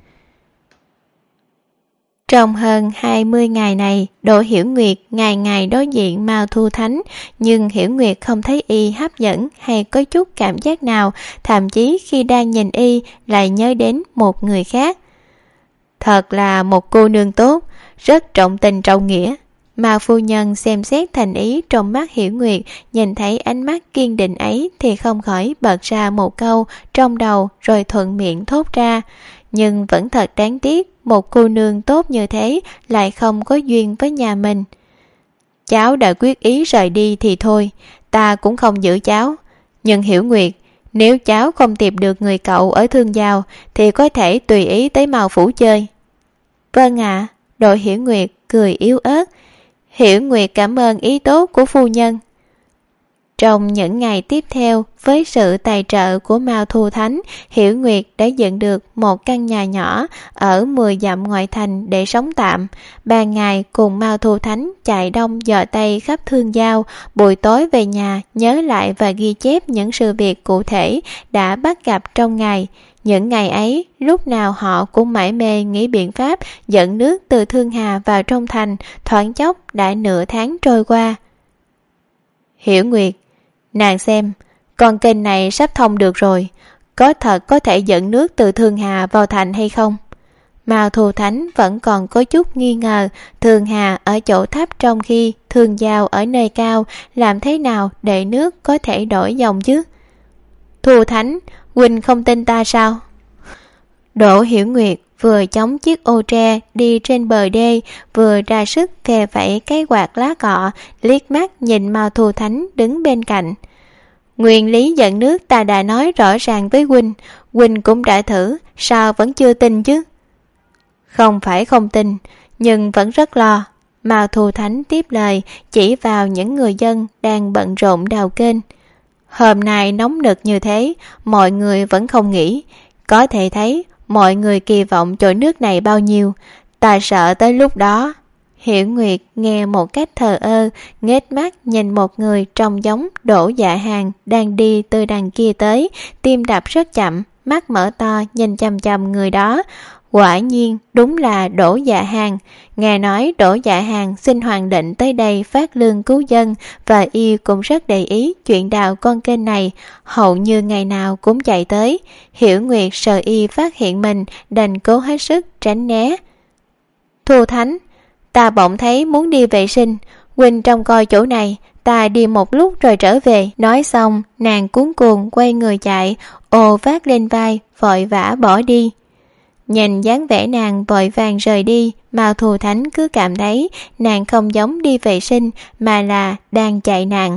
Trong hơn 20 ngày này, Đỗ Hiểu Nguyệt ngày ngày đối diện Mao Thu Thánh, nhưng Hiểu Nguyệt không thấy y hấp dẫn hay có chút cảm giác nào, thậm chí khi đang nhìn y lại nhớ đến một người khác. Thật là một cô nương tốt, rất trọng tình trọng nghĩa. Mao phu nhân xem xét thành ý trong mắt Hiểu Nguyệt, nhìn thấy ánh mắt kiên định ấy thì không khỏi bật ra một câu trong đầu rồi thuận miệng thốt ra. Nhưng vẫn thật đáng tiếc, một cô nương tốt như thế lại không có duyên với nhà mình. Cháu đã quyết ý rời đi thì thôi, ta cũng không giữ cháu. Nhưng Hiểu Nguyệt, nếu cháu không tìm được người cậu ở Thương Giao thì có thể tùy ý tới Mao phủ chơi. Vâng ạ, Đỗ Hiểu Nguyệt cười yếu ớt. Hiểu Nguyệt cảm ơn ý tốt của phu nhân. Trong những ngày tiếp theo, với sự tài trợ của Mao Thu Thánh, Hiểu Nguyệt đã dựng được một căn nhà nhỏ ở 10 dặm ngoại thành để sống tạm. Ban ngày cùng Mao Thu Thánh chạy đông dò tây khắp Thương Giao, buổi tối về nhà nhớ lại và ghi chép những sự việc cụ thể đã bắt gặp trong ngày. Những ngày ấy, lúc nào họ cũng mải mê nghĩ biện pháp dẫn nước từ Thương Hà vào trong thành, thoáng chốc đã nửa tháng trôi qua. Hiểu Nguyệt, nàng xem, con kênh này sắp thông được rồi, có thật có thể dẫn nước từ Thương Hà vào thành hay không? Mao Thu Thánh vẫn còn có chút nghi ngờ, Thương Hà ở chỗ thấp trong khi Thương Giao ở nơi cao, làm thế nào để nước có thể đổi dòng chứ? Thu Thánh, huynh không tin ta sao? Đỗ Hiểu Nguyệt vừa chống chiếc ô tre đi trên bờ đê, vừa ra sức phè phẩy cái quạt lá cọ, liếc mắt nhìn Mao Thu Thánh đứng bên cạnh. Nguyên lý dẫn nước ta đã nói rõ ràng với huynh, huynh cũng đã thử, sao vẫn chưa tin chứ? Không phải không tin, nhưng vẫn rất lo. Mao Thu Thánh tiếp lời, chỉ vào những người dân đang bận rộn đào kênh. Hôm nay nóng nực như thế, mọi người vẫn không nghỉ. Có thể thấy mọi người kỳ vọng chỗ nước này bao nhiêu. Ta sợ tới lúc đó. Hiểu Nguyệt nghe một cách thờ ơ, nghếch mắt nhìn một người trông giống Đỗ Dạ Hàn đang đi từ đằng kia tới, tim đập rất chậm, mắt mở to nhìn chằm chằm người đó. Quả nhiên đúng là Đỗ Dạ Hàn. Nghe nói Đỗ Dạ Hàn xin hoàng định tới đây phát lương cứu dân, và y cũng rất để ý chuyện đào con kênh này, hầu như ngày nào cũng chạy tới. Hiểu Nguyệt sợ y phát hiện mình, đành cố hết sức tránh né. Thu Thánh, ta bỗng thấy muốn đi vệ sinh, huynh trông coi chỗ này, ta đi một lúc rồi trở về. Nói xong nàng cuống cuồng quay người chạy, ồ vác lên vai, vội vã bỏ đi. Nhìn dáng vẻ nàng vội vàng rời đi, Mao Thu Thánh cứ cảm thấy nàng không giống đi vệ sinh mà là đang chạy nạn.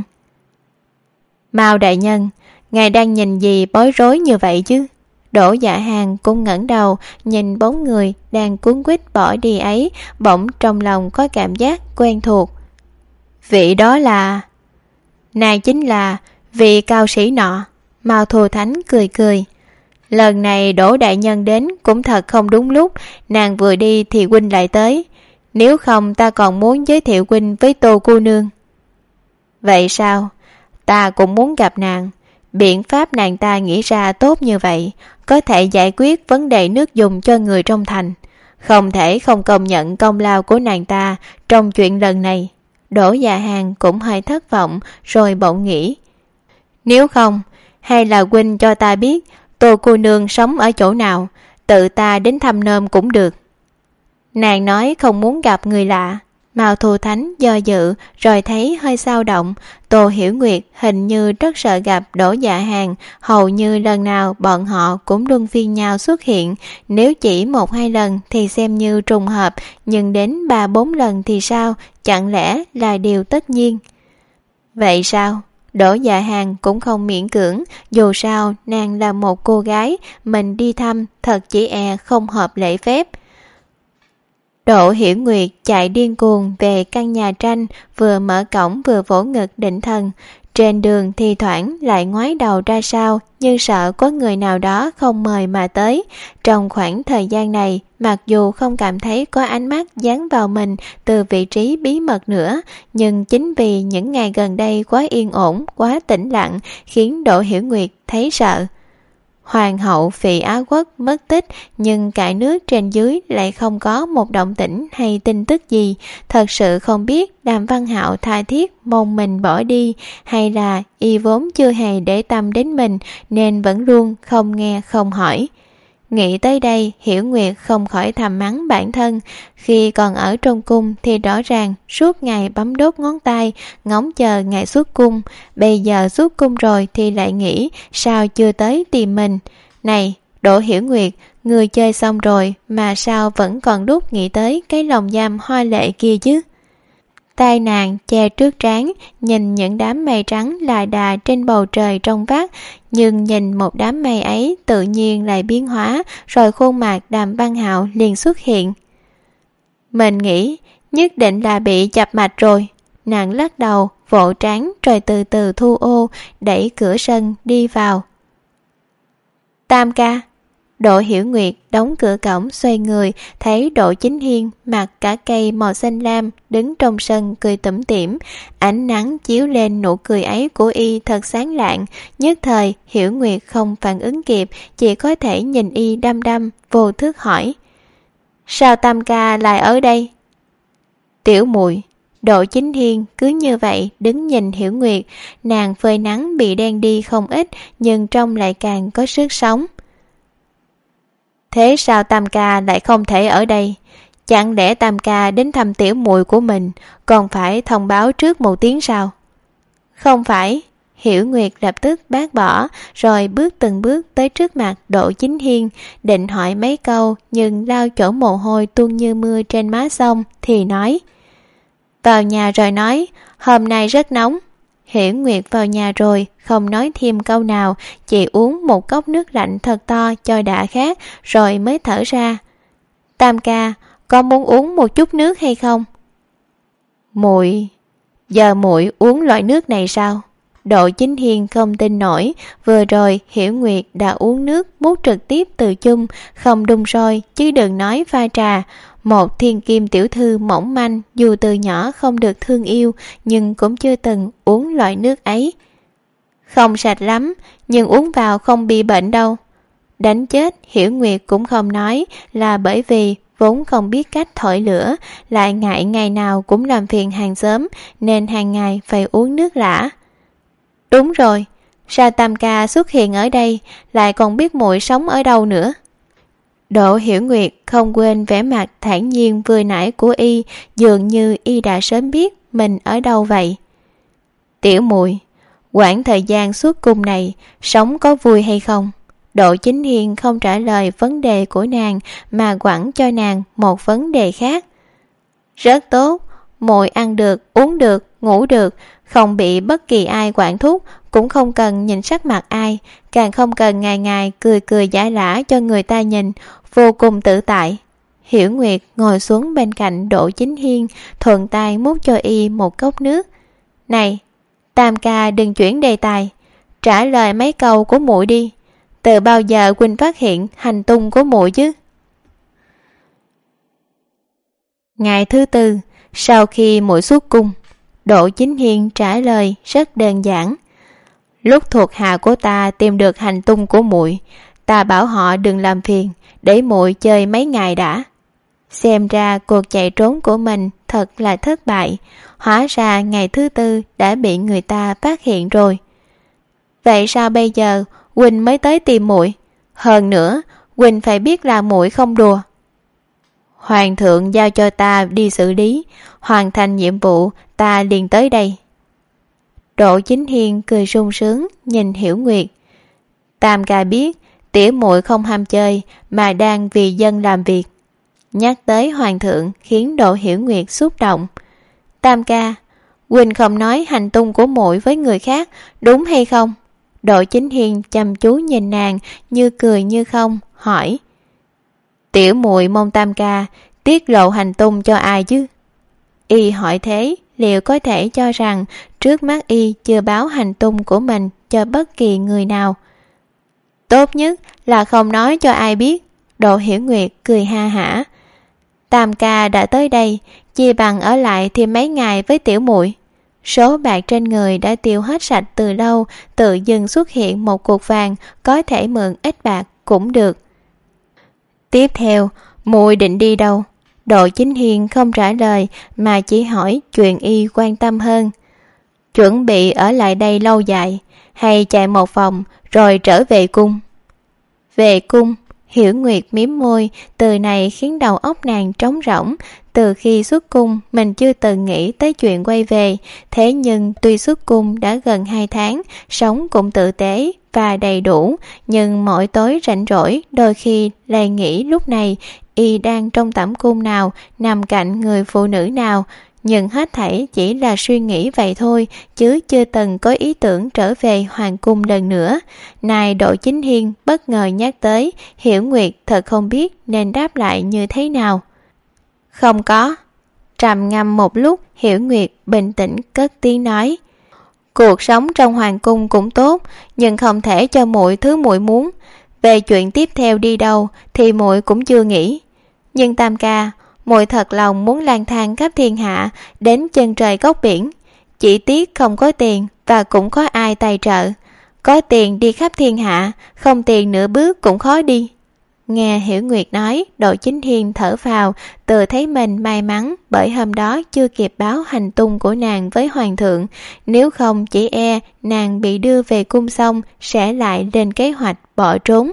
Mao đại nhân, ngài đang nhìn gì bối rối như vậy chứ? Đỗ Dạ Hàn cũng ngẩng đầu nhìn bóng người đang cuống quýt bỏ đi ấy, bỗng trong lòng có cảm giác quen thuộc. Vị đó là... Nàng chính là vị cao sĩ nọ. Mao Thu Thánh cười cười. Lần này Đỗ đại nhân đến cũng thật không đúng lúc, nàng vừa đi thì huynh lại tới. Nếu không ta còn muốn giới thiệu huynh với Tô cô nương. Vậy sao? Ta cũng muốn gặp nàng. Biện pháp nàng ta nghĩ ra tốt như vậy, có thể giải quyết vấn đề nước dùng cho người trong thành. Không thể không công nhận công lao của nàng ta trong chuyện lần này. Đỗ Dạ Hàn cũng hơi thất vọng rồi bỗng nghĩ. Nếu không, hay là huynh cho ta biết Tô cô nương sống ở chỗ nào, tự ta đến thăm nôm cũng được. Nàng nói không muốn gặp người lạ. Mao Thu Thánh do dự rồi thấy hơi xao động. Tô Hiểu Nguyệt hình như rất sợ gặp Đỗ Dạ Hàn, hầu như lần nào bọn họ cũng luân phiên nhau xuất hiện. Nếu chỉ 1-2 lần thì xem như trùng hợp, nhưng đến 3-4 lần thì sao? Chẳng lẽ là điều tất nhiên? Vậy sao? Đỗ Dạ Hàn cũng không miễn cưỡng, dù sao nàng là một cô gái, mình đi thăm thật chỉ không hợp lễ phép. Đỗ Hiểu Nguyệt chạy điên cuồng về căn nhà tranh, vừa mở cổng vừa vỗ ngực định thần. Trên đường thì thoảng lại ngoái đầu ra sau, như sợ có người nào đó không mời mà tới. Trong khoảng thời gian này, mặc dù không cảm thấy có ánh mắt dán vào mình từ vị trí bí mật nữa, nhưng chính vì những ngày gần đây quá yên ổn, quá tĩnh lặng, khiến Đỗ Hiểu Nguyệt thấy sợ. Hoàng hậu Phỉ Á Quốc mất tích, nhưng cả nước trên dưới lại không có một động tĩnh hay tin tức gì. Thật sự không biết Đàm Văn Hạo tha thiết mong mình bỏ đi, hay là y vốn chưa hề để tâm đến mình nên vẫn luôn không nghe không hỏi. Nghĩ tới đây, Hiểu Nguyệt không khỏi thầm mắng bản thân. Khi còn ở trong cung thì rõ ràng suốt ngày bấm đốt ngón tay, ngóng chờ ngày xuất cung. Bây giờ xuất cung rồi thì lại nghĩ sao chưa tới tìm mình. Này, Đỗ Hiểu Nguyệt, người chơi xong rồi mà sao vẫn còn đút nghĩ tới cái lồng giam hoa lệ kia chứ? Tai nàng che trước trán, nhìn những đám mây trắng là đà trên bầu trời trong vắt, nhưng nhìn một đám mây ấy tự nhiên lại biến hóa, rồi khuôn mặt Đàm Văn Hạo liền xuất hiện. Mình nghĩ nhất định là bị chập mạch rồi. Nàng lắc đầu, vỗ trán rồi từ từ thu ô, đẩy cửa sân đi vào. Tam ca. Đỗ Hiểu Nguyệt đóng cửa cổng xoay người, thấy Đỗ Chính Hiên mặc cả cây màu xanh lam đứng trong sân cười tủm tỉm. Ánh nắng chiếu lên nụ cười ấy của y thật sáng lạng. Nhất thời Hiểu Nguyệt không phản ứng kịp, chỉ có thể nhìn y đăm đăm, vô thức hỏi: Sao Tam ca lại ở đây? Tiểu muội. Đỗ Chính Hiên cứ như vậy đứng nhìn Hiểu Nguyệt. Nàng phơi nắng bị đen đi không ít, nhưng trông lại càng có sức sống. Thế sao Tam ca lại không thể ở đây? Chẳng lẽ Tam ca đến thăm tiểu muội của mình còn phải thông báo trước một tiếng sao? Không phải. Hiểu Nguyệt lập tức bác bỏ, rồi bước từng bước tới trước mặt Đỗ Chính Hiên, định hỏi mấy câu, nhưng lau chỗ mồ hôi tuôn như mưa trên má xong thì nói: Vào nhà rồi nói, hôm nay rất nóng. Hiểu Nguyệt vào nhà rồi, không nói thêm câu nào, chỉ uống một cốc nước lạnh thật to cho đã khát, rồi mới thở ra. Tam ca, con muốn uống một chút nước hay không? Muội, giờ muội uống loại nước này sao? Đỗ Chính Hiên không tin nổi, vừa rồi Hiểu Nguyệt đã uống nước múc trực tiếp từ chung, không đun sôi, chứ đừng nói pha trà. Một thiên kim tiểu thư mỏng manh, dù từ nhỏ không được thương yêu, nhưng cũng chưa từng uống loại nước ấy. Không sạch lắm, nhưng uống vào không bị bệnh đâu. Đánh chết Hiểu Nguyệt cũng không nói, là bởi vì vốn không biết cách thổi lửa, lại ngại ngày nào cũng làm phiền hàng xóm, nên hàng ngày phải uống nước lã. Đúng rồi, sao Tam ca xuất hiện ở đây, lại còn biết muội sống ở đâu nữa? Đỗ Hiểu Nguyệt không quên vẻ mặt thản nhiên vừa nãy của y, dường như y đã sớm biết mình ở đâu vậy. Tiểu muội, quãng thời gian suốt cung này sống có vui hay không? Đỗ Chính Hiên không trả lời vấn đề của nàng mà quẳng cho nàng một vấn đề khác. Rất tốt, muội ăn được, uống được, ngủ được, không bị bất kỳ ai quản thúc, cũng không cần nhìn sắc mặt ai, càng không cần ngày ngày cười cười giả lả cho người ta nhìn, vô cùng tự tại. Hiểu Nguyệt ngồi xuống bên cạnh Đỗ Chính Hiên, thuận tay múc cho y một cốc nước. Này, Tam ca đừng chuyển đề tài, trả lời mấy câu của muội đi. Từ bao giờ huynh phát hiện hành tung của muội chứ? Ngày thứ tư, sau khi muội xuất cung, Đỗ Chính Hiên trả lời rất đơn giản. Lúc thuộc hạ của ta tìm được hành tung của muội, ta bảo họ đừng làm phiền, để muội chơi mấy ngày đã. Xem ra cuộc chạy trốn của mình thật là thất bại, hóa ra ngày thứ tư đã bị người ta phát hiện rồi. Vậy sao bây giờ huynh mới tới tìm muội? Hơn nữa, huynh phải biết là muội không đùa. Hoàng thượng giao cho ta đi xử lý, hoàn thành nhiệm vụ ta liền tới đây. Đỗ Chính Hiên cười sung sướng nhìn Hiểu Nguyệt. Tam ca biết tiểu muội không ham chơi mà đang vì dân làm việc. Nhắc tới hoàng thượng khiến Đỗ Hiểu Nguyệt xúc động. Tam ca, Huynh không nói hành tung của muội với người khác, đúng hay không? Đỗ Chính Hiên chăm chú nhìn nàng, như cười như không, hỏi. Tiểu muội mong tam ca tiết lộ hành tung cho ai chứ? Y hỏi thế, liệu có thể cho rằng trước mắt y chưa báo hành tung của mình cho bất kỳ người nào? Tốt nhất là không nói cho ai biết. Đỗ Hiểu Nguyệt cười ha hả. Tam ca đã tới đây, chi bằng ở lại thêm mấy ngày với tiểu muội. Số bạc trên người đã tiêu hết sạch từ lâu, tự dưng xuất hiện một cục vàng, có thể mượn ít bạc cũng được. Tiếp theo, muội định đi đâu? Đỗ Chính Hiên không trả lời mà chỉ hỏi chuyện y quan tâm hơn. Chuẩn bị ở lại đây lâu dài, hay chạy một vòng rồi trở về cung? Về cung? Hiểu Nguyệt mím môi, từ này khiến đầu óc nàng trống rỗng. Từ khi xuất cung, mình chưa từng nghĩ tới chuyện quay về. Thế nhưng tuy xuất cung đã gần 2 tháng, sống cũng tử tế và đầy đủ, nhưng mỗi tối rảnh rỗi, đôi khi lại nghĩ lúc này y đang trong tẩm cung nào, nằm cạnh người phụ nữ nào. Nhưng hết thảy chỉ là suy nghĩ vậy thôi, chứ chưa từng có ý tưởng trở về hoàng cung lần nữa. Này Đỗ Chính Hiên bất ngờ nhắc tới, Hiểu Nguyệt thật không biết nên đáp lại như thế nào. Không có. Trầm ngâm một lúc, Hiểu Nguyệt bình tĩnh cất tiếng nói. Cuộc sống trong hoàng cung cũng tốt, nhưng không thể cho muội thứ muội muốn. Về chuyện tiếp theo đi đâu thì muội cũng chưa nghĩ. Nhưng tam ca, muội thật lòng muốn lang thang khắp thiên hạ, đến chân trời góc biển. Chỉ tiếc không có tiền và cũng có ai tài trợ. Có tiền đi khắp thiên hạ, không tiền nửa bước cũng khó đi. Nghe Hiểu Nguyệt nói, Đỗ Chính Hiên thở phào, tự thấy mình may mắn bởi hôm đó chưa kịp báo hành tung của nàng với hoàng thượng. Nếu không chỉ e nàng bị đưa về cung xong sẽ lại lên kế hoạch bỏ trốn.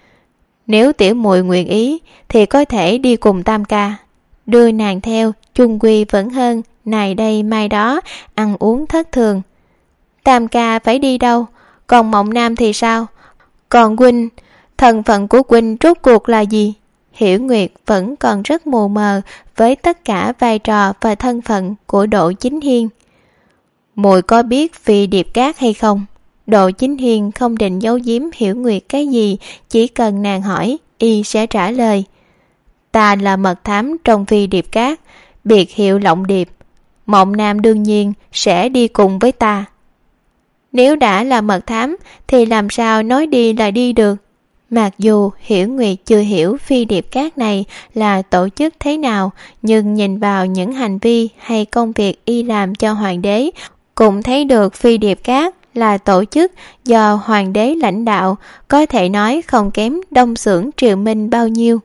Nếu tiểu muội nguyện ý thì có thể đi cùng tam ca. Đưa nàng theo chung quy vẫn hơn này đây mai đó ăn uống thất thường. Tam ca phải đi đâu? Còn Mộng Nam thì sao? Còn huynh, thân phận của huynh rốt cuộc là gì? Hiểu Nguyệt vẫn còn rất mù mờ với tất cả vai trò và thân phận của Đỗ Chính Hiên. Muội có biết Phi Điệp Cát hay không? Đỗ Chính Hiên không định giấu giếm Hiểu Nguyệt cái gì, chỉ cần nàng hỏi, y sẽ trả lời. Ta là mật thám trong Phi Điệp Cát, biệt hiệu Lộng Điệp. Mộng Nam đương nhiên sẽ đi cùng với ta. Nếu đã là mật thám thì làm sao nói đi là đi được? Mặc dù Hiểu Nguyệt chưa hiểu Phi Điệp Cát này là tổ chức thế nào, nhưng nhìn vào những hành vi hay công việc y làm cho hoàng đế, cũng thấy được Phi Điệp Cát là tổ chức do hoàng đế lãnh đạo, có thể nói không kém Đông Xưởng Triều Minh bao nhiêu.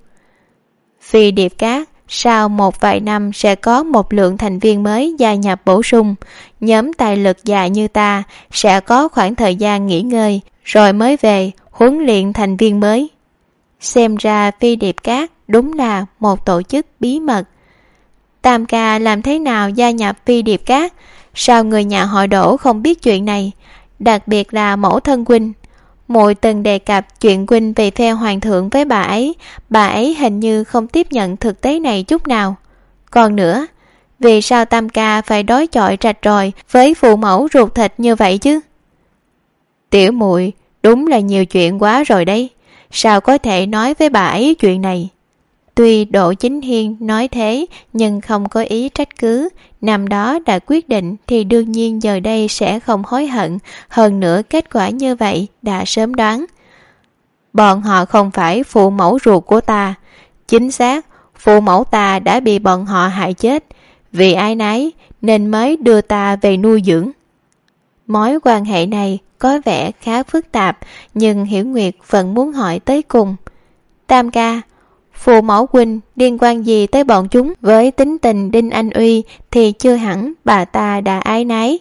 Phi Điệp Cát sau một vài năm sẽ có một lượng thành viên mới gia nhập bổ sung. Nhóm tài lực già như ta sẽ có khoảng thời gian nghỉ ngơi, rồi mới về huấn luyện thành viên mới. Xem ra Phi Điệp Cát đúng là một tổ chức bí mật. Tam ca làm thế nào gia nhập Phi Điệp Cát? Sao người nhà họ Đỗ không biết chuyện này? Đặc biệt là mẫu thân huynh. Muội từng đề cập chuyện huynh về phe hoàng thượng với bà ấy hình như không tiếp nhận thực tế này chút nào. Còn nữa, vì sao tam ca phải đối chọi rạch ròi với phụ mẫu ruột thịt như vậy chứ? Tiểu muội đúng là nhiều chuyện quá rồi đấy, sao có thể nói với bà ấy chuyện này? Tuy Đỗ Chính Hiên nói thế nhưng không có ý trách cứ, năm đó đã quyết định thì đương nhiên giờ đây sẽ không hối hận, hơn nữa kết quả như vậy đã sớm đoán. Bọn họ không phải phụ mẫu ruột của ta, chính xác, phụ mẫu ta đã bị bọn họ hại chết, vì ái nái nên mới đưa ta về nuôi dưỡng. Mối quan hệ này có vẻ khá phức tạp, nhưng Hiểu Nguyệt vẫn muốn hỏi tới cùng. Tam ca, phụ mẫu huynh liên quan gì tới bọn chúng? Với tính tình Đinh Anh Uy thì chưa hẳn bà ta đã ái nái.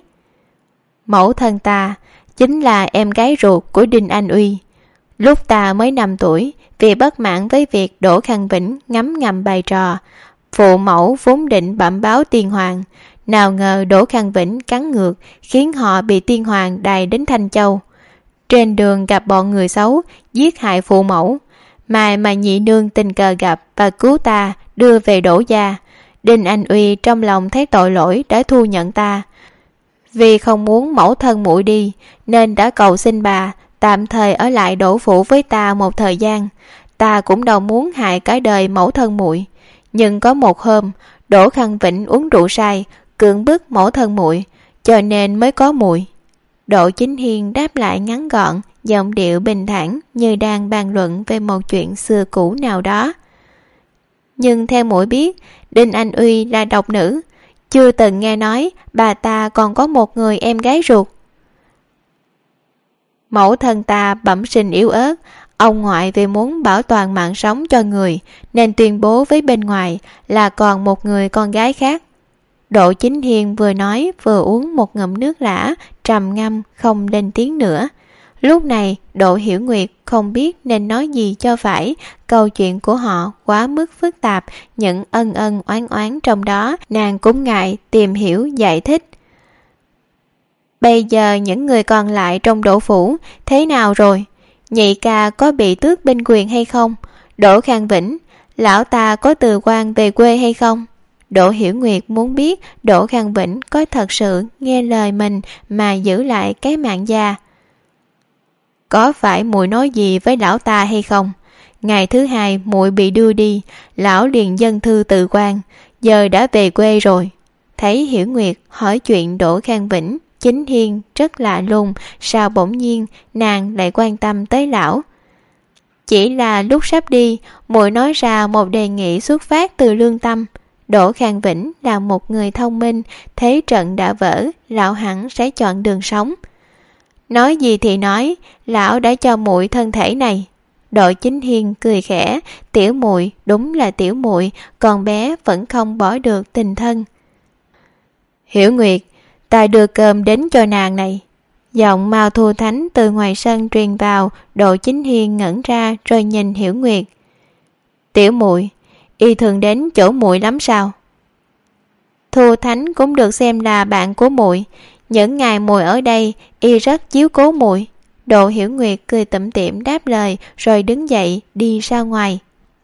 Mẫu thân ta chính là em gái ruột của Đinh Anh Uy. Lúc ta mới 5 tuổi, vì bất mãn với việc Đỗ Khang Vĩnh ngấm ngầm bày trò, phụ mẫu vốn định bẩm báo tiên hoàng. Nào ngờ Đỗ Khang Vĩnh cắn ngược, khiến họ bị tiên hoàng đày đến Thanh Châu. Trên đường gặp bọn người xấu, giết hại phụ mẫu. Mà nhị nương tình cờ gặp và cứu ta, đưa về Đỗ gia. Đinh Anh Uy trong lòng thấy tội lỗi đã thu nhận ta. Vì không muốn mẫu thân muội đi nên đã cầu xin bà tạm thời ở lại Đỗ phủ với ta một thời gian. Ta cũng đâu muốn hại cái đời mẫu thân muội, nhưng có một hôm Đỗ Khang Vĩnh uống rượu say cưỡng bức mẫu thân muội, cho nên mới có muội. Đỗ Chính Hiên đáp lại ngắn gọn, giọng điệu bình thản như đang bàn luận về một chuyện xưa cũ nào đó. Nhưng theo muội biết, Đinh Anh Uy là độc nữ, chưa từng nghe nói bà ta còn có một người em gái ruột. Mẫu thân ta bẩm sinh yếu ớt, ông ngoại vì muốn bảo toàn mạng sống cho người nên tuyên bố với bên ngoài là còn một người con gái khác. Đỗ Chính Hiên vừa nói vừa uống một ngụm nước lã, trầm ngâm không lên tiếng nữa. Lúc này Đỗ Hiểu Nguyệt không biết nên nói gì cho phải, câu chuyện của họ quá mức phức tạp, những ân ân oán oán trong đó nàng cũng ngại tìm hiểu giải thích. Bây giờ những người còn lại trong Đỗ phủ thế nào rồi? Nhị ca có bị tước binh quyền hay không? Đỗ Khang Vĩnh, lão ta có từ quan về quê hay không? Đỗ Hiểu Nguyệt muốn biết Đỗ Khang Vĩnh có thật sự nghe lời mình mà giữ lại cái mạng già. Có phải muội nói gì với lão ta hay không? Ngày thứ hai muội bị đưa đi, lão liền dâng thư từ quan, giờ đã về quê rồi. Thấy Hiểu Nguyệt hỏi chuyện Đỗ Khang Vĩnh, Chính Hiên rất lạ lùng, sao bỗng nhiên nàng lại quan tâm tới lão. Chỉ là lúc sắp đi, muội nói ra một đề nghị xuất phát từ lương tâm. Đỗ Khang Vĩnh là một người thông minh, thế trận đã vỡ, lão hẳn sẽ chọn đường sống. Nói gì thì nói, lão đã cho muội thân thể này. Đỗ Chính Hiên cười khẽ, tiểu muội đúng là tiểu muội, con bé vẫn không bỏ được tình thân. Hiểu Nguyệt, ta đưa cơm đến cho nàng này. Giọng Mao Thu Thánh từ ngoài sân truyền vào, Đỗ Chính Hiên ngẩn ra rồi nhìn Hiểu Nguyệt. Tiểu muội, y thường đến chỗ muội lắm sao? Thu Thánh cũng được xem là bạn của muội, những ngày muội ở đây y rất chiếu cố muội. Đỗ Hiểu Nguyệt cười tủm tỉm đáp lời rồi đứng dậy đi ra ngoài.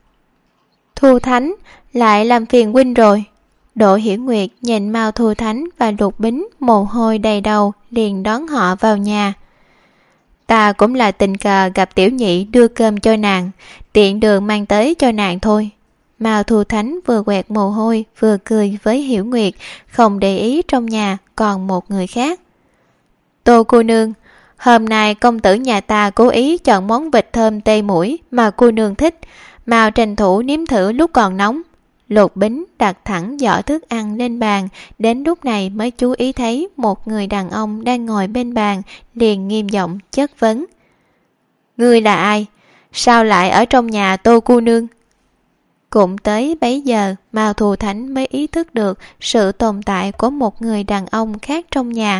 Thu Thánh lại làm phiền huynh rồi. Đỗ Hiểu Nguyệt nhìn Mao Thu Thánh và Lục Bính mồ hôi đầy đầu, liền đón họ vào nhà. Ta cũng là tình cờ gặp tiểu nhị đưa cơm cho nàng, tiện đường mang tới cho nàng thôi. Mao Thu Thánh vừa quẹt mồ hôi vừa cười với Hiểu Nguyệt, không để ý trong nhà còn một người khác. Tô cô nương, hôm nay công tử nhà ta cố ý chọn món vịt thơm tê mũi mà cô nương thích, mau tranh thủ nếm thử lúc còn nóng. Lục Bính đặt thẳng giỏ thức ăn lên bàn, đến lúc này mới chú ý thấy một người đàn ông đang ngồi bên bàn, liền nghiêm giọng chất vấn. Ngươi là ai? Sao lại ở trong nhà Tô cô nương? Cũng tới bấy giờ Mao Thu Thánh mới ý thức được sự tồn tại của một người đàn ông khác trong nhà.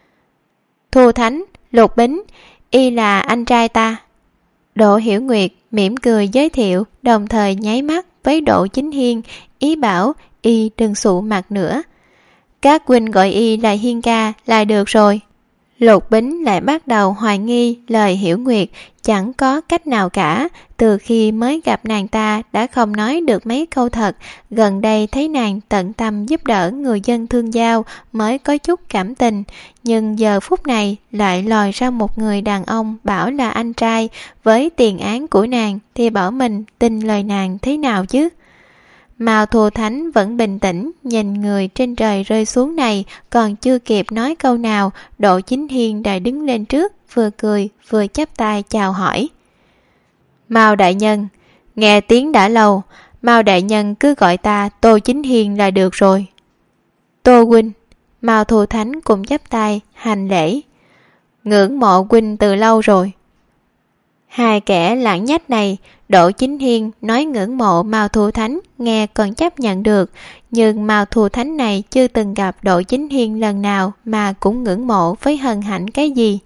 Thu Thánh, Lục Bính, y là anh trai ta. Đỗ Hiểu Nguyệt mỉm cười giới thiệu, đồng thời nháy mắt với Đỗ Chính Hiên, ý bảo y đừng sụ mặt nữa. Các huynh gọi y là Hiên ca là được rồi. Lục Bính lại bắt đầu hoài nghi lời Hiểu Nguyệt chẳng có cách nào cả, từ khi mới gặp nàng ta đã không nói được mấy câu thật, gần đây thấy nàng tận tâm giúp đỡ người dân thương giao mới có chút cảm tình, nhưng giờ phút này lại lòi ra một người đàn ông bảo là anh trai, với tiền án của nàng thì bảo mình tin lời nàng thế nào chứ? Mao Thu Thánh vẫn bình tĩnh nhìn người trên trời rơi xuống này, còn chưa kịp nói câu nào, Đỗ Chính Hiên đã đứng lên trước, vừa cười vừa chắp tay chào hỏi. Mao đại nhân, nghe tiếng đã lâu, Mao đại nhân cứ gọi ta Tô Chính Hiên là được rồi. Tô huynh. Mao Thu Thánh cũng chắp tay hành lễ. Ngưỡng mộ huynh từ lâu rồi. Hai kẻ lãng nhách này, Đỗ Chính Hiên nói ngưỡng mộ Mao Thu Thánh nghe còn chấp nhận được, nhưng Mao Thu Thánh này chưa từng gặp Đỗ Chính Hiên lần nào mà cũng ngưỡng mộ với hân hạnh cái gì.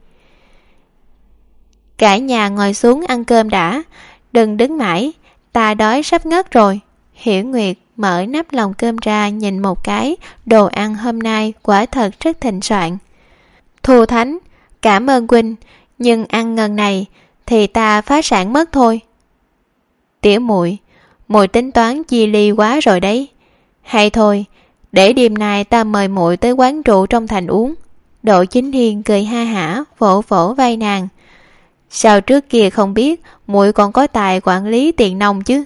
Cả nhà ngồi xuống ăn cơm đã, đừng đứng mãi, ta đói sắp ngất rồi. Hiểu Nguyệt mở nắp lồng cơm ra nhìn một cái, đồ ăn hôm nay quả thật rất thịnh soạn. Thu Thánh, cảm ơn huynh, nhưng ăn ngần này thì ta phá sản mất thôi. Tiểu muội, muội tính toán chi ly quá rồi đấy. Hay thôi, để đêm nay ta mời muội tới quán rượu trong thành uống. Đỗ Chính Hiền cười ha hả vỗ vỗ vai nàng. Sao trước kia không biết muội còn có tài quản lý tiền nong chứ?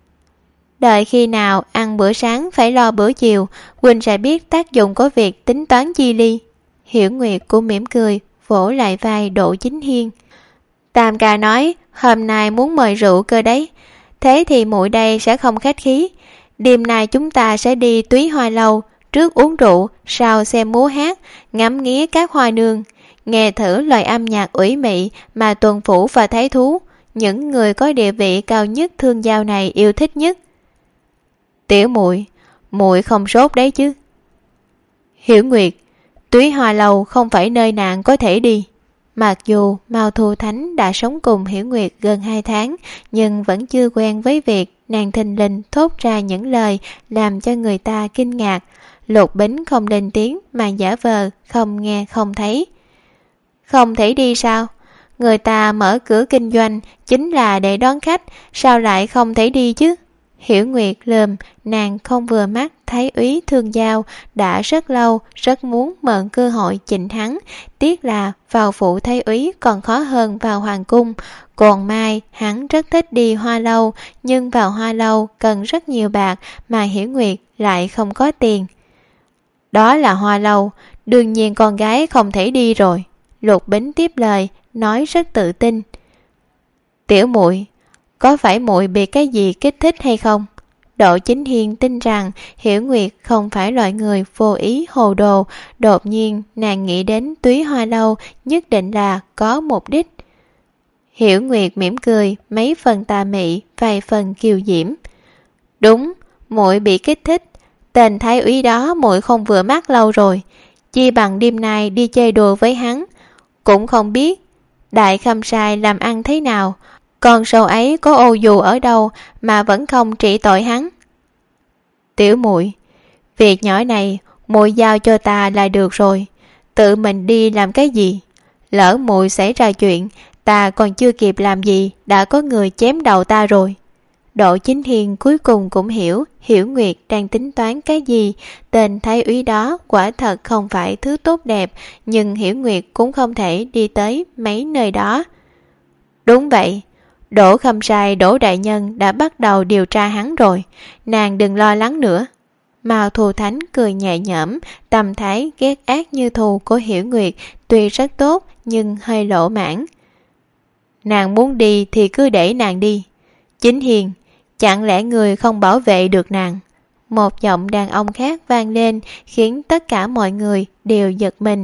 Đợi khi nào ăn bữa sáng phải lo bữa chiều, huynh sẽ biết tác dụng của việc tính toán chi ly. Hiểu Nguyệt cũng mỉm cười vỗ lại vai Đỗ Chính Hiên. Tam ca nói hôm nay muốn mời rượu cơ đấy, thế thì muội đây sẽ không khách khí. Đêm nay chúng ta sẽ đi Túy Hoa Lâu, trước uống rượu, sau xem múa hát, ngắm nghía các hoa nương, nghe thử loại âm nhạc ủy mị mà tuần phủ và thái thú, những người có địa vị cao nhất Thương Giao này yêu thích nhất. Tiểu muội, muội không sốt đấy chứ? Hiểu Nguyệt, Túy Hoa Lâu không phải nơi nàng có thể đi. Mặc dù Mao Thu Thánh đã sống cùng Hiểu Nguyệt gần 2 tháng, nhưng vẫn chưa quen với việc nàng thình lình thốt ra những lời làm cho người ta kinh ngạc. Lục Bính không lên tiếng mà giả vờ không nghe không thấy. Không thể đi sao? Người ta mở cửa kinh doanh chính là để đón khách, sao lại không thể đi chứ? Hiểu Nguyệt lườm nàng không vừa mắt Thái úy Thương Giao đã rất lâu rất muốn mượn cơ hội chỉnh hắn, tiếc là vào phủ Thái úy còn khó hơn vào hoàng cung. Còn mai hắn rất thích đi Hoa Lâu, nhưng vào Hoa Lâu cần rất nhiều bạc mà Hiểu Nguyệt lại không có tiền. Đó là Hoa Lâu, đương nhiên con gái không thể đi rồi. Lục Bính tiếp lời, nói rất tự tin. Tiểu muội, có phải muội bị cái gì kích thích hay không? Đỗ Chính Hiên tin rằng Hiểu Nguyệt không phải loại người vô ý hồ đồ. Đột nhiên nàng nghĩ đến Túy Hoa Lâu nhất định là có mục đích. Hiểu Nguyệt mỉm cười, mấy phần tà mị, vài phần kiều diễm. Đúng, muội bị kích thích. Tên thái úy đó muội không vừa mắt lâu rồi, chi bằng đêm nay đi chơi đùa với hắn. Cũng không biết Đại Khâm Sai làm ăn thế nào, con sâu ấy có ô dù ở đâu mà vẫn không trị tội hắn. Tiểu muội, việc nhỏ này muội giao cho ta là được rồi, tự mình đi làm cái gì? Lỡ muội xảy ra chuyện, ta còn chưa kịp làm gì đã có người chém đầu ta rồi. Đỗ Chính Hiền cuối cùng cũng hiểu Hiểu Nguyệt đang tính toán cái gì. Tên thái úy đó quả thật không phải thứ tốt đẹp, nhưng Hiểu Nguyệt cũng không thể đi tới mấy nơi đó. Đúng vậy, Đỗ Khâm Sai Đỗ đại nhân đã bắt đầu điều tra hắn rồi, nàng đừng lo lắng nữa. Mao Thu Thánh cười nhẹ nhõm, tâm thái ghét ác như thù của Hiểu Nguyệt tuy rất tốt nhưng hơi lỗ mãn. Nàng muốn đi thì cứ để nàng đi. Chính Hiền, chẳng lẽ người không bảo vệ được nàng? Một giọng đàn ông khác vang lên khiến tất cả mọi người đều giật mình.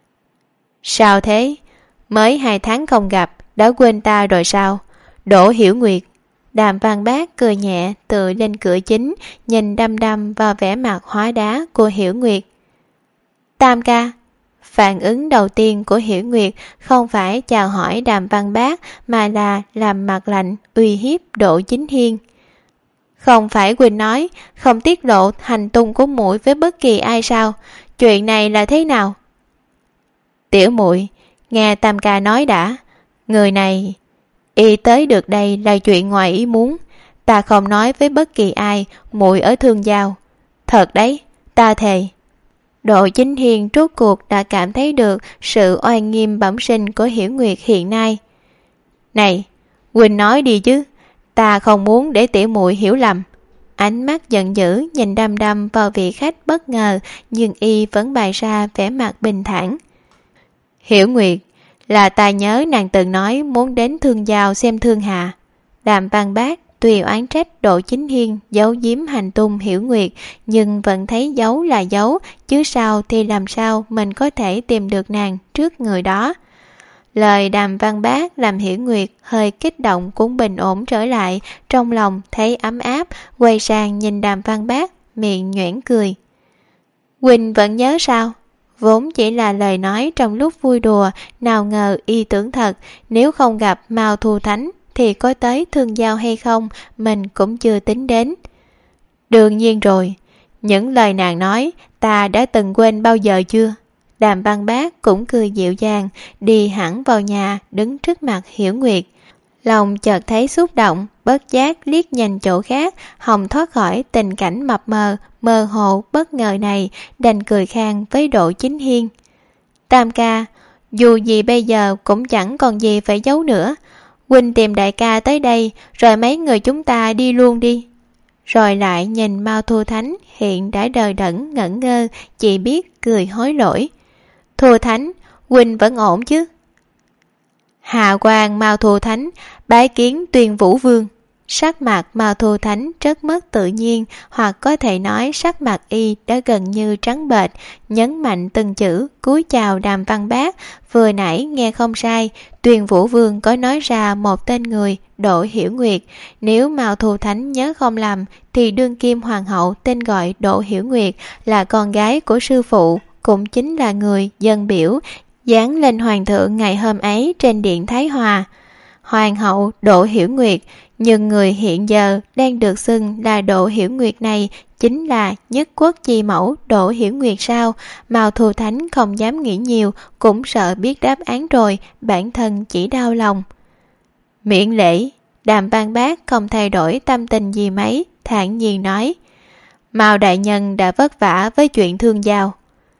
Sao thế? Mới 2 tháng không gặp đã quên ta rồi sao? Đỗ Hiểu Nguyệt. Đàm Văn Bác cười nhẹ tựa lên cửa chính, nhìn đăm đăm vào vẻ mặt hóa đá của Hiểu Nguyệt. Tam ca. Phản ứng đầu tiên của Hiểu Nguyệt không phải chào hỏi Đàm Văn Bác mà là làm mặt lạnh uy hiếp Đỗ Chính Hiên. Không phải Quỳnh nói không tiết lộ hành tung của muội với bất kỳ ai sao? Chuyện này là thế nào? Tiểu muội, nghe Tam ca nói đã. Người này y tới được đây là chuyện ngoài ý muốn. Ta không nói với bất kỳ ai muội ở Thương Giao. Thật đấy, ta thề. Đỗ Chính Hiền rốt cuộc đã cảm thấy được sự oai nghiêm bẩm sinh của Hiểu Nguyệt hiện nay. Này, Quỳnh nói đi chứ, ta không muốn để tiểu muội hiểu lầm. Ánh mắt giận dữ nhìn đăm đăm vào vị khách bất ngờ, nhưng y vẫn bày ra vẻ mặt bình thản. Hiểu Nguyệt, là ta nhớ nàng từng nói muốn đến Thương Giao xem thương hạ. Đàm Văn Bác tuy oán trách Đỗ Chính Hiên giấu giếm hành tung Hiểu Nguyệt, nhưng vẫn thấy giấu là giấu, chứ sao thì làm sao mình có thể tìm được nàng trước người đó. Lời Đàm Văn Bác làm Hiểu Nguyệt hơi kích động cũng bình ổn trở lại, trong lòng thấy ấm áp, quay sang nhìn Đàm Văn Bác, miệng nhoẻn cười. Quỳnh vẫn nhớ sao? Vốn chỉ là lời nói trong lúc vui đùa, nào ngờ y tưởng thật, nếu không gặp Mao Thu Thánh thì có tới Thương Giao hay không mình cũng chưa tính đến. Đương nhiên rồi, những lời nàng nói ta đã từng quên bao giờ chưa? Đàm Văn Bác cũng cười dịu dàng, đi hẳn vào nhà đứng trước mặt Hiểu Nguyệt. Lòng chợt thấy xúc động, bất giác liếc nhìn chỗ khác, hòng thoát khỏi tình cảnh mập mờ, mơ hồ bất ngờ này, đành cười khan với Đỗ Chính Hiên. Tam ca, dù gì bây giờ cũng chẳng còn gì phải giấu nữa. Huynh tìm đại ca tới đây, rồi mấy người chúng ta đi luôn đi. Rồi lại nhìn Mao Thu Thánh hiện đã đờ đẫn ngẩn ngơ, chỉ biết cười hối lỗi. Thu Thánh, huynh vẫn ổn chứ? Hạ quan Mao Thu Thánh bái kiến Tuyên Vũ Vương. Sắc mặt Mao Thu Thánh rất mất tự nhiên, hoặc có thể nói sắc mặt y đã gần như trắng bệch, nhấn mạnh từng chữ, cúi chào Đàm Văn Bác. Vừa nãy nghe không sai, Tuyên Vũ Vương có nói ra một tên người, Đỗ Hiểu Nguyệt. Nếu Mao Thu Thánh nhớ không lầm, thì đương kim hoàng hậu tên gọi Đỗ Hiểu Nguyệt là con gái của sư phụ, cũng chính là người dân biểu dán lên hoàng thượng ngày hôm ấy trên điện Thái Hòa. Hoàng hậu Đỗ Hiểu Nguyệt, nhưng người hiện giờ đang được xưng là Đỗ Hiểu Nguyệt này chính là nhất quốc chi mẫu Đỗ Hiểu Nguyệt sao? Mao Thu Thánh không dám nghĩ nhiều, cũng sợ biết đáp án rồi, bản thân chỉ đau lòng. Miễn lễ. Đàm Văn Bác không thay đổi tâm tình gì mấy, thản nhiên nói: Mao đại nhân đã vất vả với chuyện thương giao.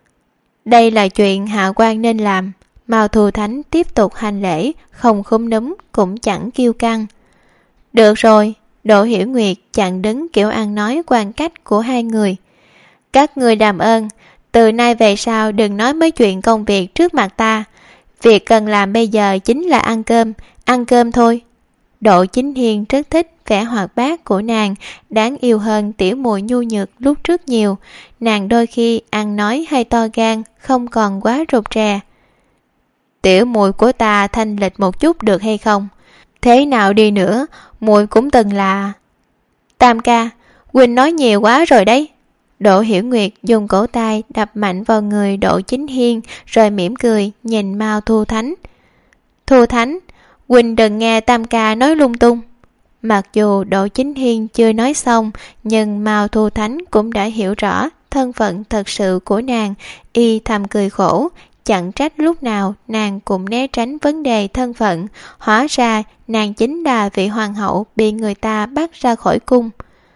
Đây là chuyện hạ quan nên làm. Mao Thu Thánh tiếp tục hành lễ, không khúm núm cũng chẳng kiêu căng. Được rồi. Đỗ Hiểu Nguyệt chặn đứng kiểu ăn nói quan cách của hai người. Các người đàm ơn, từ nay về sau đừng nói mấy chuyện công việc trước mặt ta. Việc cần làm bây giờ chính là ăn cơm thôi. Đỗ Chính Hiên rất thích vẻ hoạt bát của nàng, đáng yêu hơn tiểu muội nhu nhược lúc trước nhiều. Nàng đôi khi ăn nói hay to gan, không còn quá rụt rè. Tiểu muội của ta thanh lịch một chút được hay không? Thế nào đi nữa, muội cũng từng là... Tam ca, huynh nói nhiều quá rồi đấy. Đỗ Hiểu Nguyệt dùng cổ tay đập mạnh vào người Đỗ Chính Hiên, rồi mỉm cười nhìn Mao Thu Thánh. Thu Thánh, huynh đừng nghe Tam ca nói lung tung. Mặc dù Đỗ Chính Hiên chưa nói xong, nhưng Mao Thu Thánh cũng đã hiểu rõ thân phận thật sự của nàng. Y thầm cười khổ, chẳng trách lúc nào nàng cũng né tránh vấn đề thân phận. Hóa ra nàng chính là vị hoàng hậu bị người ta bắt ra khỏi cung.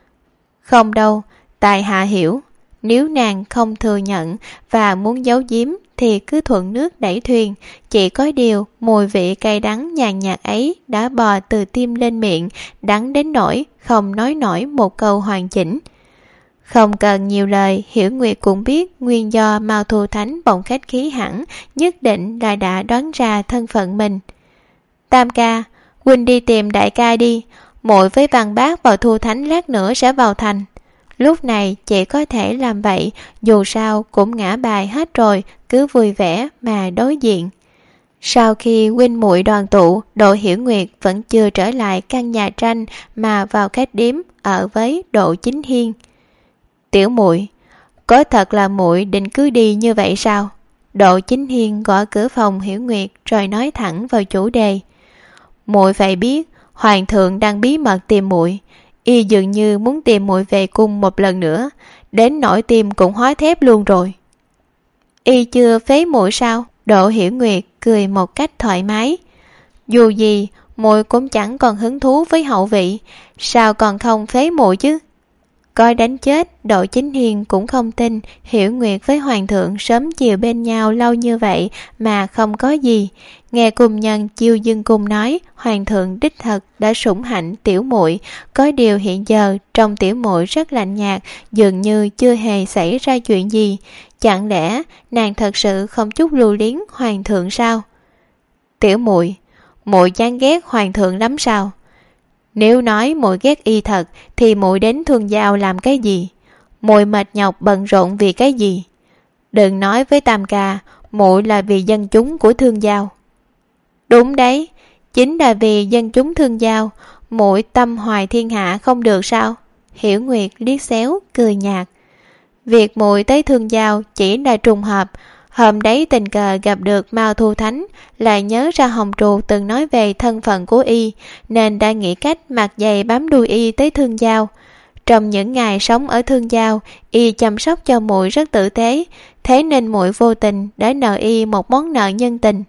Không đâu, tại hạ hiểu. Nếu nàng không thừa nhận và muốn giấu giếm thì cứ thuận nước đẩy thuyền. Chỉ có điều mùi vị cay đắng nhàn nhạt ấy đã bò từ tim lên miệng, đắng đến nỗi không nói nổi một câu hoàn chỉnh. Không cần nhiều lời, Hiểu Nguyệt cũng biết nguyên do Mao Thu Thánh bỗng khách khí hẳn, nhất định là đã đoán ra thân phận mình. Tam ca, huynh đi tìm đại ca đi, muội với Văn Bác và Thu Thánh lát nữa sẽ vào thành. Lúc này chỉ có thể làm vậy, dù sao cũng ngã bài hết rồi, cứ vui vẻ mà đối diện. Sau khi huynh muội đoàn tụ, Đỗ Hiểu Nguyệt vẫn chưa trở lại căn nhà tranh mà vào khách điếm ở với Đỗ Chính Hiên. Tiểu muội, có thật là muội định cứ đi như vậy sao? Đỗ Chính Hiên gõ cửa phòng Hiểu Nguyệt rồi nói thẳng vào chủ đề. Muội phải biết, hoàng thượng đang bí mật tìm muội, y dường như muốn tìm muội về cung một lần nữa, đến nỗi tim cũng hóa thép luôn rồi. Y chưa phế muội sao? Đỗ Hiểu Nguyệt cười một cách thoải mái. Dù gì, muội cũng chẳng còn hứng thú với hậu vị, sao còn không phế muội chứ? Coi đánh chết, Đỗ Chính Hiên cũng không tin Hiểu Nguyệt với hoàng thượng sớm chiều bên nhau lâu như vậy mà không có gì. Nghe cung nhân Chiêu Dương Cung nói, hoàng thượng đích thật đã sủng hạnh tiểu muội, có điều hiện giờ trong tiểu muội rất lạnh nhạt, dường như chưa hề xảy ra chuyện gì. Chẳng lẽ nàng thật sự không chút lưu luyến hoàng thượng sao? Tiểu muội, muội chán ghét hoàng thượng lắm sao? Nếu nói muội ghét y thật thì muội đến Thương Giao làm cái gì? Muội mệt nhọc bận rộn vì cái gì? Đừng nói với Tam ca, muội là vì dân chúng của Thương Giao. Đúng đấy, chính là vì dân chúng Thương Giao, muội tâm hoài thiên hạ không được sao? Hiểu Nguyệt liếc xéo cười nhạt. Việc muội tới Thương Giao chỉ là trùng hợp. Hôm đấy tình cờ gặp được Mao Thu Thánh, lại nhớ ra Hồng Trù từng nói về thân phận của y, nên đã nghĩ cách mặc giày bám đuôi y tới Thương Giao. Trong những ngày sống ở Thương Giao, y chăm sóc cho muội rất tử tế, thế nên muội vô tình đã nợ y một món nợ nhân tình.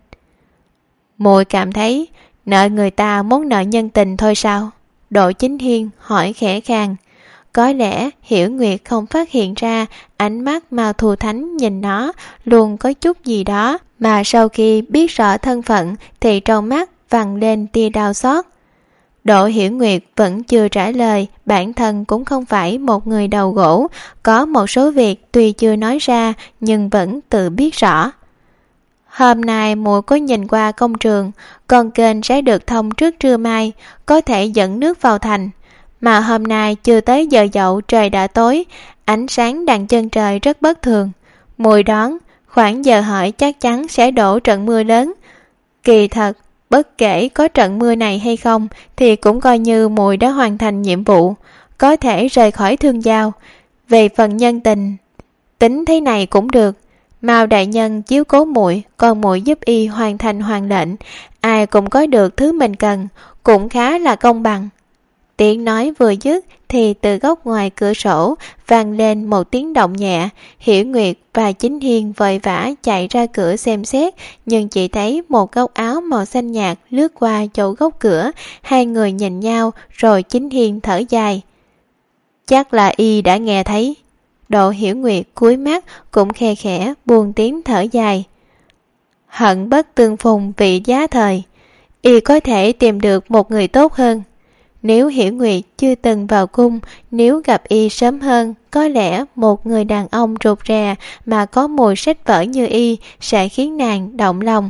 Muội cảm thấy nợ người ta món nợ nhân tình thôi sao? Đỗ Chính Hiên hỏi khẽ khàng. Có lẽ Hiểu Nguyệt không phát hiện ra ánh mắt Mao Thu Thánh nhìn nó luôn có chút gì đó, mà sau khi biết rõ thân phận thì trong mắt vằn lên tia đau xót. Đỗ Hiểu Nguyệt vẫn chưa trả lời, bản thân cũng không phải một người đầu gỗ, có một số việc tuy chưa nói ra nhưng vẫn tự biết rõ. Hôm nay muội có nhìn qua công trường, con kênh sẽ được thông trước trưa mai, có thể dẫn nước vào thành. Mà hôm nay chưa tới giờ dậu trời đã tối, ánh sáng đằng chân trời rất bất thường. Muội đoán khoảng giờ hợi chắc chắn sẽ đổ trận mưa lớn. Kỳ thật, bất kể có trận mưa này hay không thì cũng coi như muội đã hoàn thành nhiệm vụ, có thể rời khỏi Thương Giao. Về phần nhân tình, tính thế này cũng được. Mao đại nhân chiếu cố muội, còn muội giúp y hoàn thành hoàng lệnh, ai cũng có được thứ mình cần, cũng khá là công bằng. Tiếng nói vừa dứt thì từ góc ngoài cửa sổ vang lên một tiếng động nhẹ. Hiểu Nguyệt và Chính Hiên vội vã chạy ra cửa xem xét, nhưng chỉ thấy một góc áo màu xanh nhạt lướt qua chỗ góc cửa. Hai người nhìn nhau rồi Chính Hiên thở dài. Chắc là y đã nghe thấy. Đỗ Hiểu Nguyệt cúi mắt cũng khe khẽ buông tiếng thở dài. Hận bất tương phùng vị giá thời, y có thể tìm được một người tốt hơn. Nếu Hiểu Nguyệt chưa từng vào cung, nếu gặp y sớm hơn, có lẽ một người đàn ông rụt rè mà có mùi sách vở như y sẽ khiến nàng động lòng.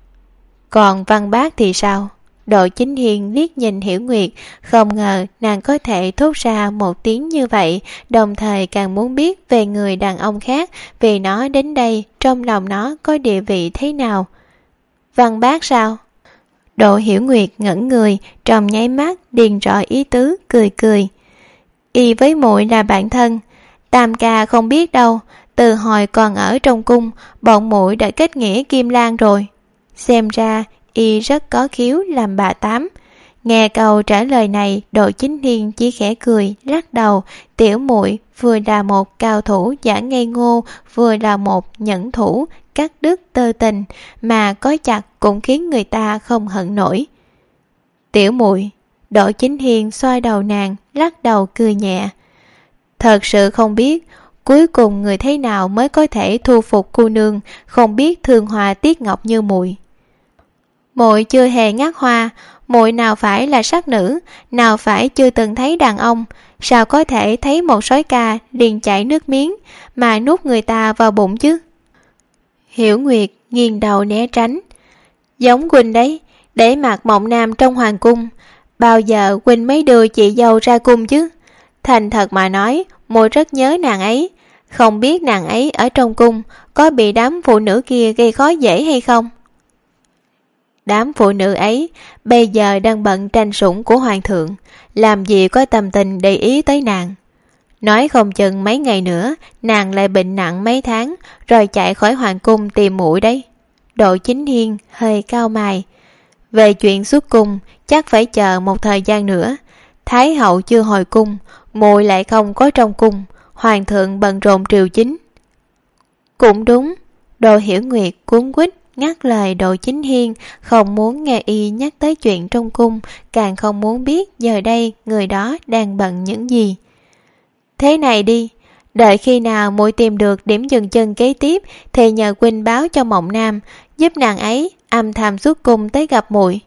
Còn Văn Bác thì sao? Đỗ Chính Hiền liếc nhìn Hiểu Nguyệt, không ngờ nàng có thể thốt ra một tiếng như vậy, đồng thời càng muốn biết về người đàn ông khác, vì nó đến đây trong lòng nó có địa vị thế nào. Văn Bác sao? Đỗ Hiểu Nguyệt ngẩn người, trong nháy mắt điền rõ ý tứ, cười cười. Y với muội là bạn thân, Tam ca không biết đâu, từ hồi còn ở trong cung, bọn muội đã kết nghĩa Kim Lan rồi. Xem ra y rất có khiếu làm bà tám. Nghe câu trả lời này, Đỗ Chính Hiên chỉ khẽ cười, lắc đầu. Tiểu muội vừa là một cao thủ giả ngây ngô, vừa là một nhẫn thủ cắt đứt tơ tình, mà có chặt cũng khiến người ta không hận nổi. Tiểu muội, Đỗ Chính Hiên xoay đầu nàng, lắc đầu cười nhẹ. Thật sự không biết cuối cùng người thế nào mới có thể thu phục cô nương không biết thương hoa tiếc ngọc như muội. Muội chưa hề ngắt hoa, muội nào phải là sắc nữ, nào phải chưa từng thấy đàn ông, sao có thể thấy một sói ca liền chảy nước miếng mà nuốt người ta vào bụng chứ? Hiểu Nguyệt nghiêng đầu né tránh. Giống huynh đấy, để mặc Mộng Nam trong hoàng cung, bao giờ huynh mới đưa chị dâu ra cung chứ? Thành thật mà nói, muội rất nhớ nàng ấy, không biết nàng ấy ở trong cung có bị đám phụ nữ kia gây khó dễ hay không? Đám phụ nữ ấy bây giờ đang bận tranh sủng của hoàng thượng, làm gì có tâm tình để ý tới nàng. Nói không chừng mấy ngày nữa nàng lại bệnh nặng mấy tháng rồi chạy khỏi hoàng cung tìm muội đấy. Đỗ Chính Hiên hơi cau mày. Về chuyện xuất cung chắc phải chờ một thời gian nữa. Thái hậu chưa hồi cung, muội lại không có trong cung, hoàng thượng bận rộn triều chính. Cũng đúng. Đỗ Hiểu Nguyệt cuống quýt ngắt lời Đỗ Chính Hiên, không muốn nghe y nhắc tới chuyện trong cung, càng không muốn biết giờ đây người đó đang bận những gì. Thế này đi, đợi khi nào muội tìm được điểm dừng chân kế tiếp thì nhờ huynh báo cho Mộng Nam, giúp nàng ấy âm thầm xuất cung tới gặp muội.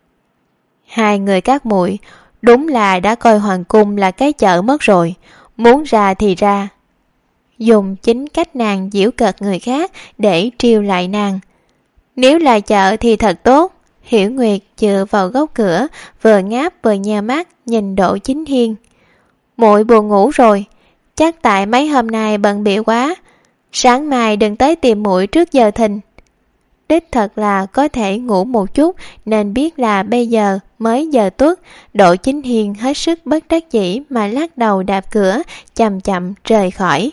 Hai người các muội đúng là đã coi hoàng cung là cái chợ mất rồi, muốn ra thì ra. Dùng chính cách nàng giễu cợt người khác để trêu lại nàng. Nếu là chợ thì thật tốt. Hiểu Nguyệt dựa vào góc cửa, vừa ngáp vừa nheo mắt nhìn Đỗ Chính Hiên. Muội buồn ngủ rồi, chắc tại mấy hôm nay bận bịu quá, sáng mai đừng tới tìm muội trước giờ thìn. Đích thật là có thể ngủ một chút, nên biết là bây giờ mới giờ tuất. Đỗ Chính Hiên hết sức bất đắc dĩ mà lắc đầu đạp cửa, chậm chậm rời khỏi.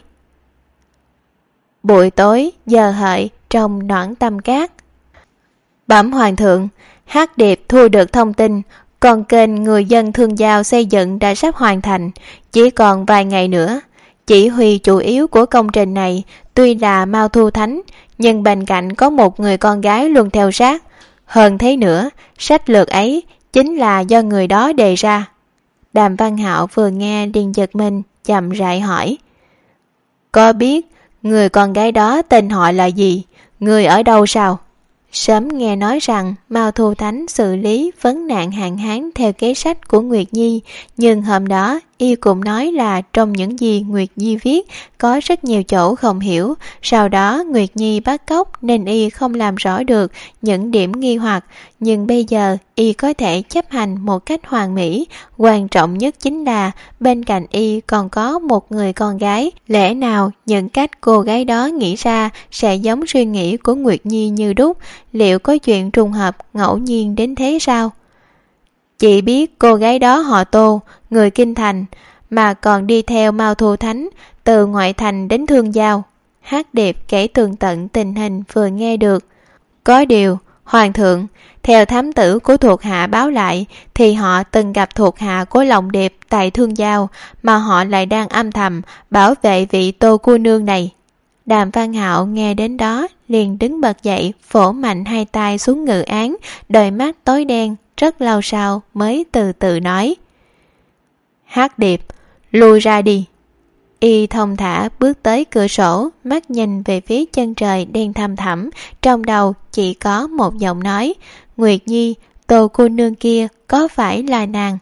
Buổi tối giờ hợi trong Noãn Tâm Cát. Bẩm hoàng thượng, Hắc Điệp thu được thông tin, con kênh người dân Thương Giao xây dựng đã sắp hoàn thành, chỉ còn vài ngày nữa. Chỉ huy chủ yếu của công trình này tuy là Mao Thu Thánh, nhưng bên cạnh có một người con gái luôn theo sát. Hơn thế nữa, sách lược ấy chính là do người đó đề ra. Đàm Văn Hạo vừa nghe liền giật mình, chậm rãi hỏi: Có biết người con gái đó tên họ là gì? Người ở đâu sao? Sớm nghe nói rằng Mao Thu Thánh xử lý vấn nạn hạn hán theo kế sách của Nguyệt Nhi, nhưng hôm đó y cũng nói là trong những gì Nguyệt Nhi viết có rất nhiều chỗ không hiểu. Sau đó Nguyệt Nhi bắt cóc nên y không làm rõ được những điểm nghi hoặc, nhưng bây giờ y có thể chấp hành một cách hoàn mỹ. Quan trọng nhất chính là bên cạnh y còn có một người con gái. Lẽ nào những cách cô gái đó nghĩ ra sẽ giống suy nghĩ của Nguyệt Nhi như đúc? Liệu có chuyện trùng hợp ngẫu nhiên đến thế sao? Chỉ biết cô gái đó họ Tô, người Kinh Thành, mà còn đi theo Mao Thu Thánh từ ngoại thành đến Thương Giao. Hắc Điệp kể tường tận tình hình vừa nghe được. Có điều, Hoàng thượng, theo thám tử của thuộc hạ báo lại thì họ từng gặp thuộc hạ của Lòng Điệp tại Thương Giao, mà họ lại đang âm thầm bảo vệ vị Tô cô nương này. Đàm Văn Hạo nghe đến đó liền đứng bật dậy, vỗ mạnh hai tay xuống ngự án, đôi mắt tối đen, rất lâu sau mới từ từ nói: Hắc Điệp, lui ra đi. Y thông thả bước tới cửa sổ, mắt nhìn về phía chân trời đen thăm thẳm, trong đầu chỉ có một giọng nói: Nguyệt Nhi, Tô cô nương kia có phải là nàng?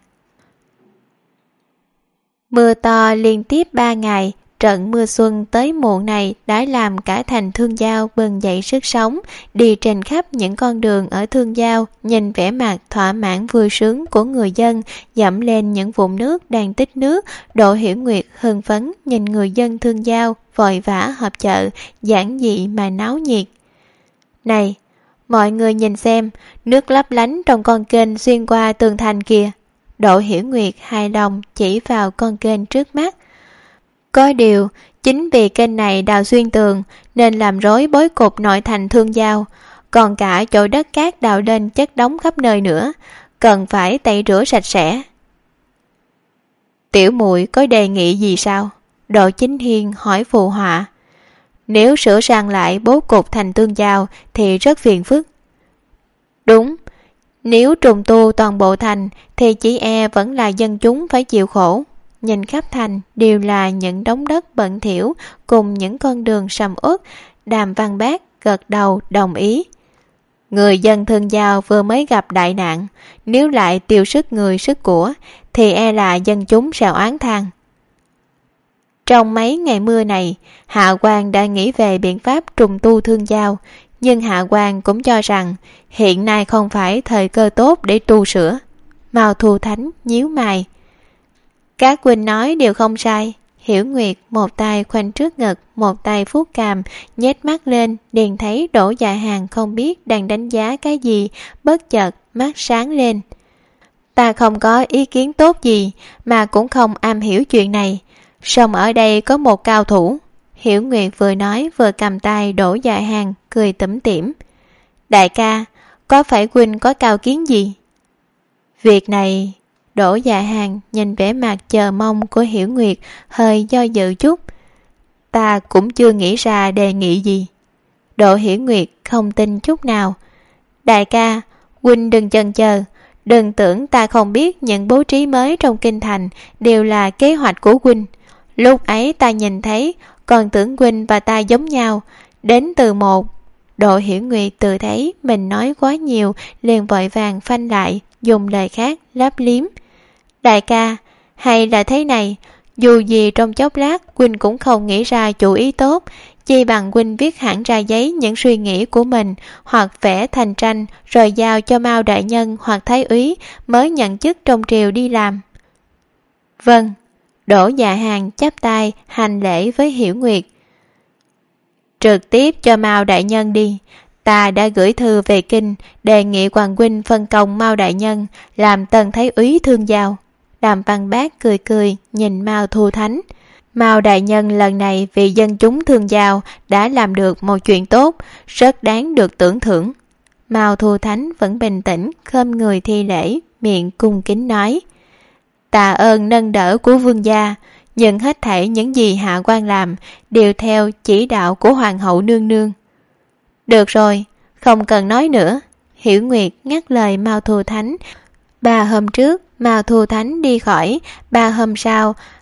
Mưa to liên tiếp 3 ngày, trận mưa xuân tới muộn này đã làm cả thành Thương Giao bừng dậy sức sống. Đi trên khắp những con đường ở Thương Giao, nhìn vẻ mặt thỏa mãn vui sướng của người dân, dẫm lên những vũng nước đang tích nước. Đỗ Hiểu Nguyệt hưng phấn nhìn người dân Thương Giao vội vã họp chợ, giản dị mà náo nhiệt. Này, mọi người nhìn xem, nước lấp lánh trong con kênh xuyên qua tường thành kìa. Đỗ Hiểu Nguyệt hài lòng chỉ vào con kênh trước mắt. Có điều, chính vì kênh này đào xuyên tường nên làm rối bối cục nội thành Thương Giao, còn cả chỗ đất cát đào lên chất đống khắp nơi nữa, cần phải tẩy rửa sạch sẽ. Tiểu muội có đề nghị gì sao? Đỗ Chính Hiên hỏi phụ họa. Nếu sửa sang lại bố cục thành Thương Giao thì rất phiền phức. Đúng, nếu trùng tu toàn bộ thành thì chỉ e vẫn là dân chúng phải chịu khổ. Nhìn khắp thành đều là những đống đất bẩn thỉu cùng những con đường sầm uất. Đàm Văn Bác gật đầu đồng ý. Người dân Thương Giao vừa mới gặp đại nạn, nếu lại tiêu sức người sức của thì e là dân chúng sẽ oán than. Trong mấy ngày mưa này, Hạ Quan đã nghĩ về biện pháp trùng tu Thương Giao, nhưng Hạ Quan cũng cho rằng hiện nay không phải thời cơ tốt để tu sửa. Mao Thu Thánh nhíu mày. Các huynh nói đều không sai. Hiểu Nguyệt một tay khoanh trước ngực, một tay vuốt cằm, nhếch mắt lên, liền thấy Đỗ Dạ Hàn không biết đang đánh giá cái gì, bất chợt mắt sáng lên. Ta không có ý kiến tốt gì, mà cũng không am hiểu chuyện này. Song ở đây có một cao thủ. Hiểu Nguyệt vừa nói vừa cầm tay Đỗ Dạ Hàn, cười tủm tỉm. Đại ca, có phải huynh có cao kiến gì? Việc này... Đỗ Dạ Hàn nhìn vẻ mặt chờ mong của Hiểu Nguyệt, hơi do dự chút. Ta cũng chưa nghĩ ra đề nghị gì. Đỗ Hiểu Nguyệt không tin chút nào. Đại ca, huynh đừng chần chờ, đừng tưởng ta không biết những bố trí mới trong kinh thành đều là kế hoạch của huynh. Lúc ấy ta nhìn thấy, còn tưởng huynh và ta giống nhau, đến từ một. Đỗ Hiểu Nguyệt tự thấy mình nói quá nhiều, liền vội vàng phanh lại, dùng lời khác lấp liếm. Đại ca, hay là thế này, dù gì trong chốc lát huynh cũng không nghĩ ra chủ ý tốt, chi bằng huynh viết hẳn ra giấy những suy nghĩ của mình, hoặc vẽ thành tranh rồi giao cho Mao đại nhân hoặc thái úy mới nhận chức trong triều đi làm. Vâng. Đỗ Dạ Hàn chắp tay hành lễ với Hiểu Nguyệt. Trực tiếp cho Mao đại nhân đi. Ta đã gửi thư về kinh, đề nghị hoàng huynh phân công Mao đại nhân làm tần thái úy Thương Giao. Đàm Văn Bác cười cười nhìn Mao Thu Thánh. Mao đại nhân lần này vì dân chúng Thương Giao đã làm được một chuyện tốt, rất đáng được tưởng thưởng. Mao Thu Thánh vẫn bình tĩnh, khom người thi lễ, miệng cung kính nói. Tạ ơn nâng đỡ của vương gia, nhưng hết thảy những gì hạ quan làm đều theo chỉ đạo của hoàng hậu nương nương. Được rồi, không cần nói nữa. Hiểu Nguyệt ngắt lời Mao Thu Thánh. 3 hôm trước Mao Thu Thánh đi khỏi, 3 hôm sau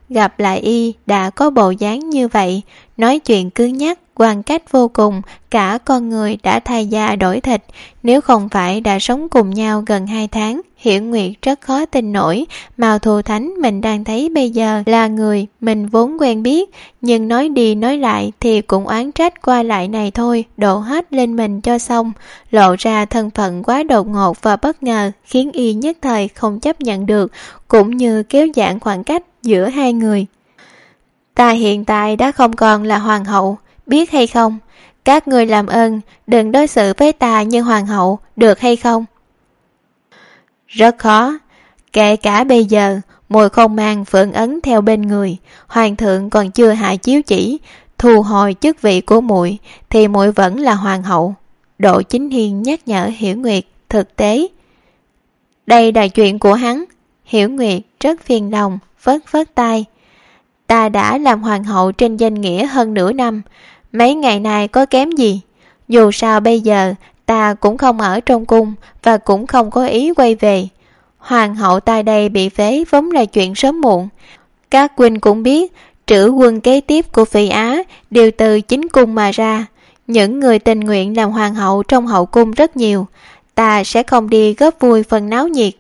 gặp lại y đã có bộ dáng như vậy, nói chuyện cứng nhắc, quan cách vô cùng, cả con người đã thay da đổi thịt. Nếu không phải đã sống cùng nhau gần 2 tháng, Hiểu Nguyệt rất khó tin nổi Mao Thu Thánh mình đang thấy bây giờ là người mình vốn quen biết, nhưng nói đi nói lại thì cũng oán trách qua lại này thôi, đổ hết lên mình cho xong. Lộ ra thân phận quá đột ngột và bất ngờ, khiến y nhất thời không chấp nhận được, cũng như kéo giãn khoảng cách giữa hai người. Ta hiện tại đã không còn là hoàng hậu, biết hay không? Các người làm ơn đừng đối xử với ta như hoàng hậu, được hay không? Rất khó, kể cả bây giờ muội không mang phượng ấn theo bên người, hoàng thượng còn chưa hạ chiếu chỉ thu hồi chức vị của muội thì muội vẫn là hoàng hậu. Đỗ Chính Hiên nhắc nhở Hiểu Nguyệt. Thực tế đây là chuyện của hắn. Hiểu Nguyệt rất phiền lòng, phớt phớt tay. Ta đã làm hoàng hậu trên danh nghĩa hơn nửa năm, mấy ngày nay có kém gì? Dù sao bây giờ ta cũng không ở trong cung và cũng không có ý quay về. Hoàng hậu tại đây bị phế vốn là chuyện sớm muộn. Các huynh cũng biết trữ quân kế tiếp của Phi Á đều từ chính cung mà ra. Những người tình nguyện làm hoàng hậu trong hậu cung rất nhiều. Ta sẽ không đi góp vui phần náo nhiệt.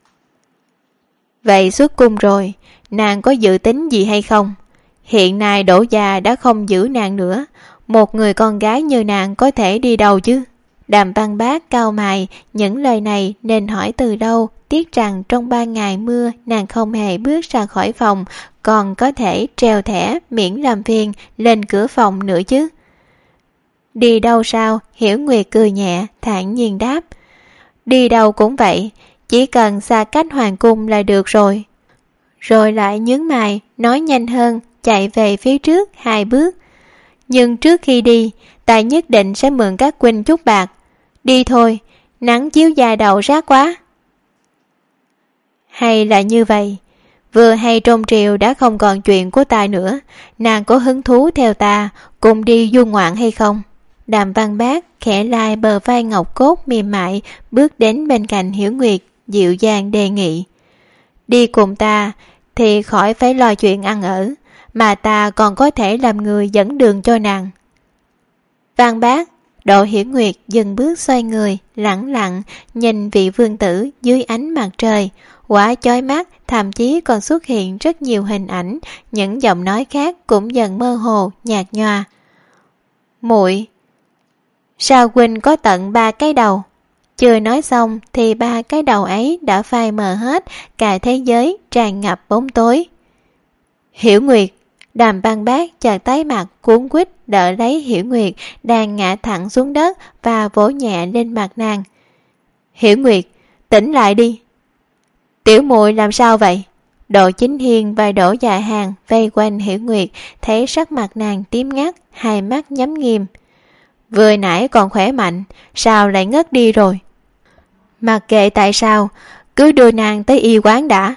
Vậy xuất cung rồi, nàng có dự tính gì hay không? Hiện nay Đỗ gia đã không giữ nàng nữa, một người con gái như nàng có thể đi đâu chứ? Đàm Văn Bác cau mày, những lời này nên hỏi từ đâu, tiếc rằng trong 3 ngày mưa nàng không hề bước ra khỏi phòng, còn có thể treo thẻ miễn làm phiền lên cửa phòng nữa chứ. Đi đâu sao? Hiểu Nguyệt cười nhẹ, thản nhiên đáp. Đi đâu cũng vậy, chỉ cần xa cách hoàng cung là được rồi. Rồi lại nhướng mày, nói nhanh hơn, chạy về phía trước 2 bước. Nhưng trước khi đi, ta nhất định sẽ mượn các huynh chút bạc. Đi thôi, nắng chiếu da đầu rát quá. Hay là như vậy, vừa hay trong triều đã không còn chuyện của ta nữa, nàng có hứng thú theo ta cùng đi du ngoạn hay không? Đàm Văn Bác khẽ lai bờ vai ngọc cốt mềm mại, bước đến bên cạnh Hiểu Nguyệt, dịu dàng đề nghị. Đi cùng ta thì khỏi phải lo chuyện ăn ở, mà ta còn có thể làm người dẫn đường cho nàng. Văn Bác. Đỗ Hiểu Nguyệt dừng bước xoay người, lẳng lặng nhìn vị vương tử dưới ánh mặt trời, quá chói mắt, thậm chí còn xuất hiện rất nhiều hình ảnh, những giọng nói khác cũng dần mơ hồ, nhạt nhòa. Muội, sao huynh có tận 3 cái đầu? Chưa nói xong thì 3 cái đầu ấy đã phai mờ hết, cả thế giới tràn ngập bóng tối. Hiểu Nguyệt. Đàm Văn Bác chợt tái mặt cuống quýt đỡ lấy Hiểu Nguyệt đang ngã thẳng xuống đất và vỗ nhẹ lên mặt nàng. Hiểu Nguyệt, tỉnh lại đi. Tiểu muội làm sao vậy? Đỗ Chính Hiên và Đỗ Dạ Hàn vây quanh Hiểu Nguyệt, thấy sắc mặt nàng tím ngắt, hai mắt nhắm nghiền. Vừa nãy còn khỏe mạnh, sao lại ngất đi rồi? Mặc kệ tại sao, cứ đưa nàng tới y quán đã.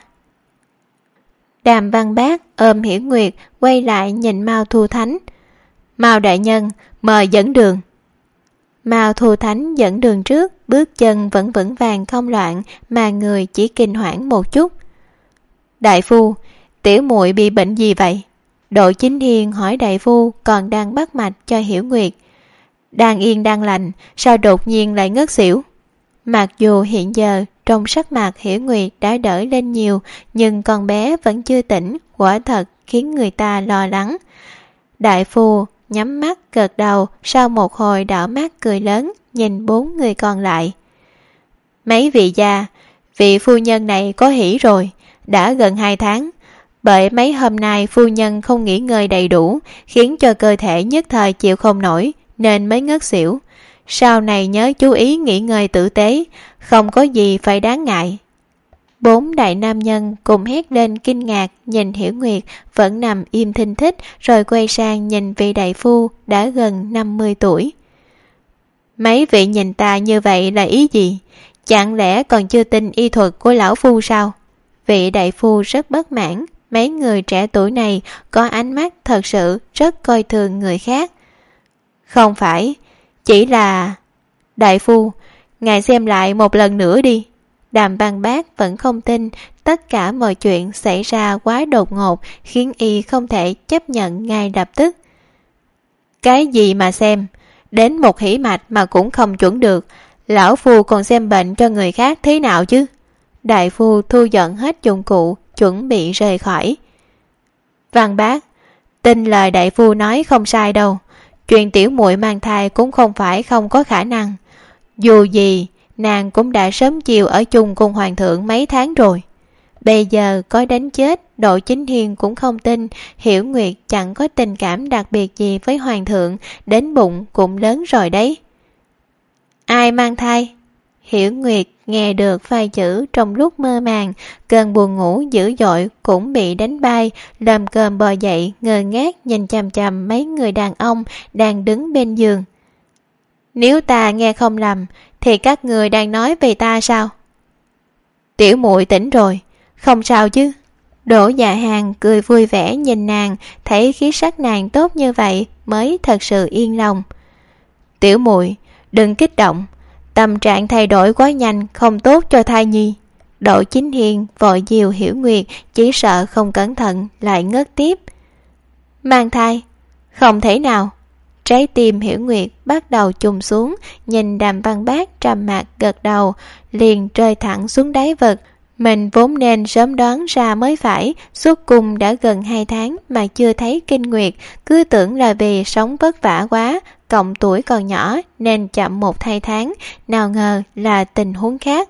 Đàm Văn Bác ôm Hiểu Nguyệt quay lại nhìn Mao Thu Thánh. Mao đại nhân, mời dẫn đường. Mao Thu Thánh dẫn đường trước, bước chân vẫn vững vàng không loạn, mà người chỉ kinh hoảng một chút. Đại phu, tiểu muội bị bệnh gì vậy? Đỗ Chính Hiên hỏi đại phu còn đang bắt mạch cho Hiểu Nguyệt. Đang yên đang lành, sao đột nhiên lại ngất xỉu? Mặc dù hiện giờ trong sắc mặt Hiểu Nguyệt đã đỡ lên nhiều, nhưng con bé vẫn chưa tỉnh, quả thật khiến người ta lo lắng. Đại phu nhắm mắt gật đầu, sau một hồi đảo mắt cười lớn, nhìn 4 người còn lại. Mấy vị gia, vị phu nhân này có hỉ rồi, đã gần 2 tháng. Bởi mấy hôm nay phu nhân không nghỉ ngơi đầy đủ, khiến cho cơ thể nhất thời chịu không nổi, nên mới ngất xỉu. Sau này nhớ chú ý nghỉ ngơi tử tế, không có gì phải đáng ngại. 4 đại nam nhân cùng hét lên kinh ngạc nhìn Hiểu Nguyệt vẫn nằm im thinh thích, rồi quay sang nhìn vị đại phu đã gần 50 tuổi. Mấy vị nhìn ta như vậy là ý gì? Chẳng lẽ còn chưa tin y thuật của lão phu sao? Vị đại phu rất bất mãn, mấy người trẻ tuổi này có ánh mắt thật sự rất coi thường người khác. Không phải, chỉ là... Đại phu, ngài xem lại một lần nữa đi. Đàm Văn Bác vẫn không tin, tất cả mọi chuyện xảy ra quá đột ngột, khiến y không thể chấp nhận ngay lập tức. Cái gì mà xem, đến một hỉ mạch mà cũng không chuẩn được, lão phu còn xem bệnh cho người khác thế nào chứ? Đại phu thu dọn hết dụng cụ, chuẩn bị rời khỏi. Văn Bác, tin lời đại phu nói không sai đâu. Chuyện tiểu muội mang thai cũng không phải không có khả năng. Dù gì, nàng cũng đã sớm chiều ở chung cùng hoàng thượng mấy tháng rồi. Bây giờ có đánh chết, Đỗ Chính Hiên cũng không tin Hiểu Nguyệt chẳng có tình cảm đặc biệt gì với hoàng thượng, đến bụng cũng lớn rồi đấy. Ai mang thai? Hiểu Nguyệt nghe được vài chữ trong lúc mơ màng, cơn buồn ngủ dữ dội cũng bị đánh bay, lồm cồm bò dậy, ngơ ngác nhìn chằm chằm mấy người đàn ông đang đứng bên giường. Nếu ta nghe không lầm, thì các người đang nói về ta sao? Tiểu muội tỉnh rồi, không sao chứ? Đỗ Dạ Hàn cười vui vẻ nhìn nàng, thấy khí sắc nàng tốt như vậy mới thật sự yên lòng. Tiểu muội, đừng kích động, tâm trạng thay đổi quá nhanh không tốt cho thai nhi. Đỗ Chính Hiền vội dìu Hiểu Nguyệt, chỉ sợ không cẩn thận lại ngất tiếp. Mang thai? Không thể nào. Trái tim Hiểu Nguyệt bắt đầu chùng xuống, nhìn Đàm Văn Bác trầm mặc gật đầu, liền rơi thẳng xuống đáy vực. Mình vốn nên sớm đoán ra mới phải, suốt cùng đã gần 2 tháng mà chưa thấy kinh nguyệt, cứ tưởng là vì sống vất vả quá, cộng tuổi còn nhỏ nên chậm 1-2 tháng, nào ngờ là tình huống khác.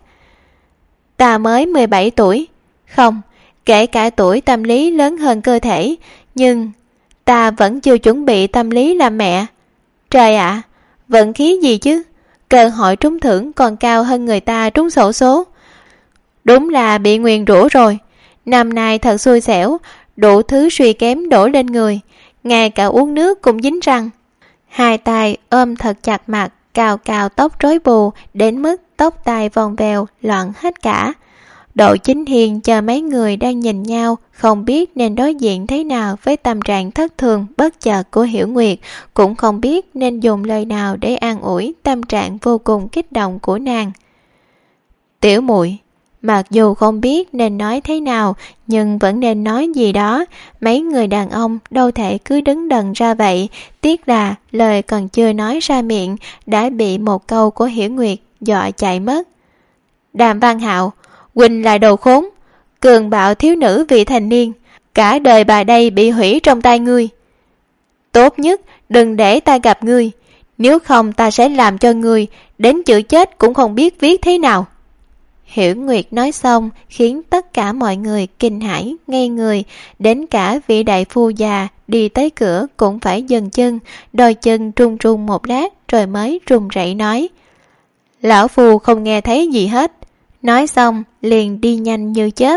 Ta mới 17 tuổi. Không, kể cả tuổi tâm lý lớn hơn cơ thể, nhưng ta vẫn chưa chuẩn bị tâm lý làm mẹ. Trời ạ, vận khí gì chứ, cơ hội trúng thưởng còn cao hơn người ta trúng xổ số. Đúng là bị nguyền rủa rồi. Năm nay thật xui xẻo, đủ thứ suy kém đổ lên người, ngay cả uống nước cũng dính răng. Hai tay ôm thật chặt mặt, cào cào tóc rối bù đến mức tóc tai vòng vèo loạn hết cả. Đỗ Chính Hiền chờ mấy người đang nhìn nhau, không biết nên đối diện thế nào với tâm trạng thất thường bất chợt của Hiểu Nguyệt, cũng không biết nên dùng lời nào để an ủi tâm trạng vô cùng kích động của nàng. Tiểu muội, mặc dù không biết nên nói thế nào, nhưng vẫn nên nói gì đó. Mấy người đàn ông đâu thể cứ đứng đần ra vậy. Tiếc là lời còn chưa nói ra miệng đã bị một câu của Hiểu Nguyệt dọa chạy mất. Đàm Văn Hạo, huynh là đồ khốn, cường bạo thiếu nữ vị thành niên, cả đời bà đây bị hủy trong tay ngươi. Tốt nhất đừng để ta gặp ngươi, nếu không ta sẽ làm cho ngươi đến chữ chết cũng không biết viết thế nào. Hiểu Nguyệt nói xong khiến tất cả mọi người kinh hãi ngây người, đến cả vị đại phu già đi tới cửa cũng phải dừng chân, đôi chân run run một lát rồi mới run rẩy nói: Lão phu không nghe thấy gì hết. Nói xong liền đi nhanh như chớp.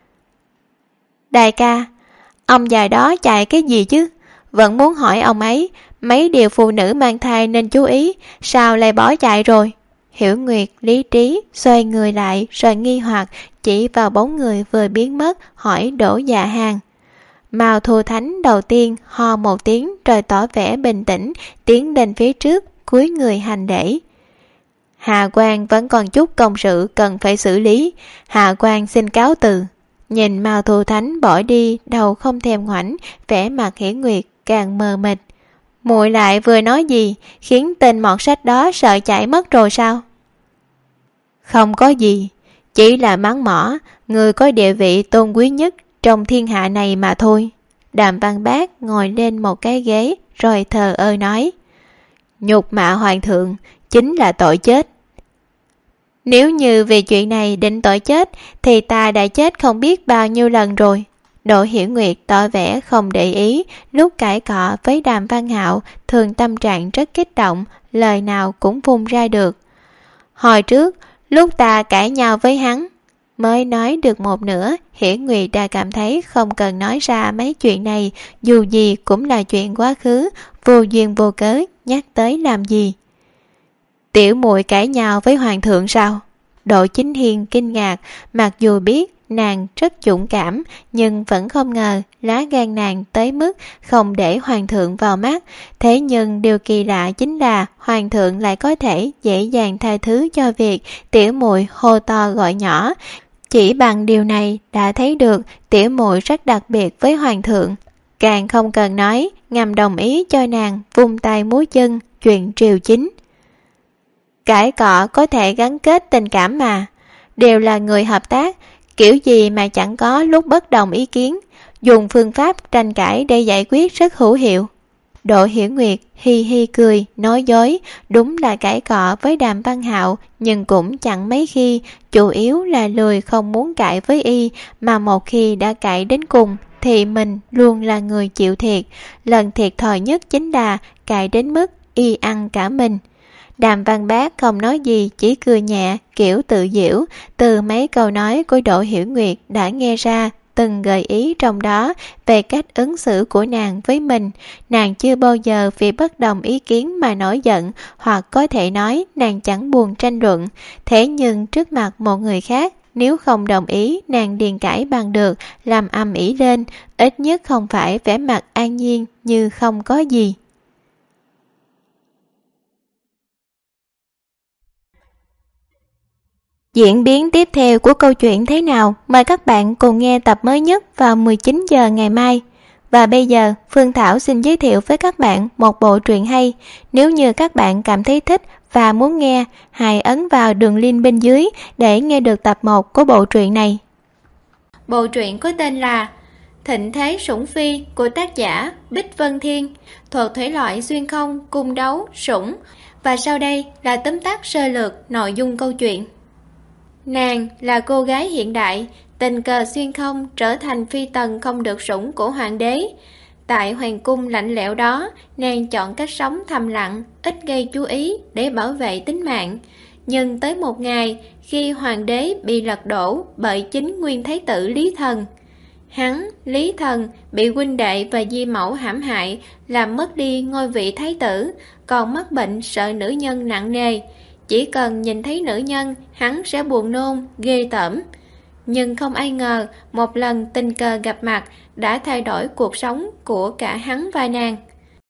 Đại ca, ông già đó chạy cái gì chứ? Vẫn muốn hỏi ông ấy mấy điều phụ nữ mang thai nên chú ý, sao lại bỏ chạy rồi? Hiểu Nguyệt lý trí xoay người lại rồi nghi hoặc chỉ vào bóng người vừa biến mất, hỏi Đỗ Dạ Hàn. Mao Thu Thánh đầu tiên ho một tiếng rồi tỏ vẻ bình tĩnh, tiến lên phía trước cúi người hành lễ. Hạ quan vẫn còn chút công sự cần phải xử lý, Hạ quan xin cáo từ. Nhìn Mao Thu Thánh bỏ đi, đầu không thèm ngoảnh, vẻ mặt Hiểu Nguyệt càng mờ mịt. Muội lại vừa nói gì khiến tên mọt sách đó sợ chạy mất rồi sao? Không có gì, chỉ là mắng mỏ người có địa vị tôn quý nhất trong thiên hạ này mà thôi. Đàm Văn Bác ngồi lên một cái ghế rồi thờ ơ nói: Nhục mạ hoàng thượng chính là tội chết. Nếu như vì chuyện này định tội chết thì ta đã chết không biết bao nhiêu lần rồi. Đỗ Hiểu Nguyệt tỏ vẻ không để ý, lúc cãi cọ với Đàm Văn Hạo thường tâm trạng rất kích động, lời nào cũng vung ra được. Hồi trước lúc ta cãi nhau với hắn, mới nói được một nửa, Hiểu Nguyệt đã cảm thấy không cần nói ra mấy chuyện này, dù gì cũng là chuyện quá khứ, vô duyên vô cớ nhắc tới làm gì. Tiểu muội cãi nhau với hoàng thượng sao? Đỗ Chính Hiền kinh ngạc, mặc dù biết nàng rất dũng cảm, nhưng vẫn không ngờ lá gan nàng tới mức không để hoàng thượng vào mắt. Thế nhưng điều kỳ lạ chính là hoàng thượng lại có thể dễ dàng tha thứ cho việc tiểu muội hô to gọi nhỏ. Chỉ bằng điều này đã thấy được tiểu muội rất đặc biệt với hoàng thượng, càng không cần nói ngầm đồng ý cho nàng vung tay múa chân chuyện triều chính. Cãi cọ có thể gắn kết tình cảm mà, đều là người hợp tác, kiểu gì mà chẳng có lúc bất đồng ý kiến, dùng phương pháp tranh cãi để giải quyết rất hữu hiệu. Đỗ Hiểu Nguyệt hi hi cười, nói dối, đúng là cãi cọ với Đàm Văn Hạo, nhưng cũng chẳng mấy khi, chủ yếu là lười không muốn cãi với y, mà một khi đã cãi đến cùng, thì mình luôn là người chịu thiệt. Lần thiệt thòi nhất chính là cãi đến mức y ăn cả mình. Đàm Văn Bác không nói gì, chỉ cười nhẹ, kiểu tự giễu, từ mấy câu nói của Đỗ Hiểu Nguyệt đã nghe ra từng gợi ý trong đó về cách ứng xử của nàng với mình. Nàng chưa bao giờ vì bất đồng ý kiến mà nổi giận, hoặc có thể nói nàng chẳng buồn tranh luận. Thế nhưng trước mặt một người khác, nếu không đồng ý, nàng điền cãi bằng được, làm ầm ĩ lên, ít nhất không phải vẻ mặt an nhiên như không có gì. Diễn biến tiếp theo của câu chuyện thế nào? Mời các bạn cùng nghe tập mới nhất vào 19 giờ ngày mai. Và bây giờ, Phương Thảo xin giới thiệu với các bạn một bộ truyện hay. Nếu như các bạn cảm thấy thích và muốn nghe, hãy ấn vào đường link bên dưới để nghe được tập 1 của bộ truyện này. Bộ truyện có tên là Thịnh Thế Sủng Phi của tác giả Bích Vân Thiên, thuộc thể loại xuyên không, cung đấu, sủng. Và sau đây là tóm tắt sơ lược nội dung câu chuyện. Nàng là cô gái hiện đại, tình cờ xuyên không trở thành phi tần không được sủng của hoàng đế. Tại hoàng cung lạnh lẽo đó, nàng chọn cách sống thầm lặng, ít gây chú ý để bảo vệ tính mạng. Nhưng tới một ngày, khi hoàng đế bị lật đổ bởi chính nguyên thái tử Lý Thần. Hắn, Lý Thần, bị huynh đệ và di mẫu hãm hại, làm mất đi ngôi vị thái tử, còn mắc bệnh sợ nữ nhân nặng nề. Chỉ cần nhìn thấy nữ nhân, hắn sẽ buồn nôn, ghê tởm. Nhưng không ai ngờ, một lần tình cờ gặp mặt đã thay đổi cuộc sống của cả hắn và nàng.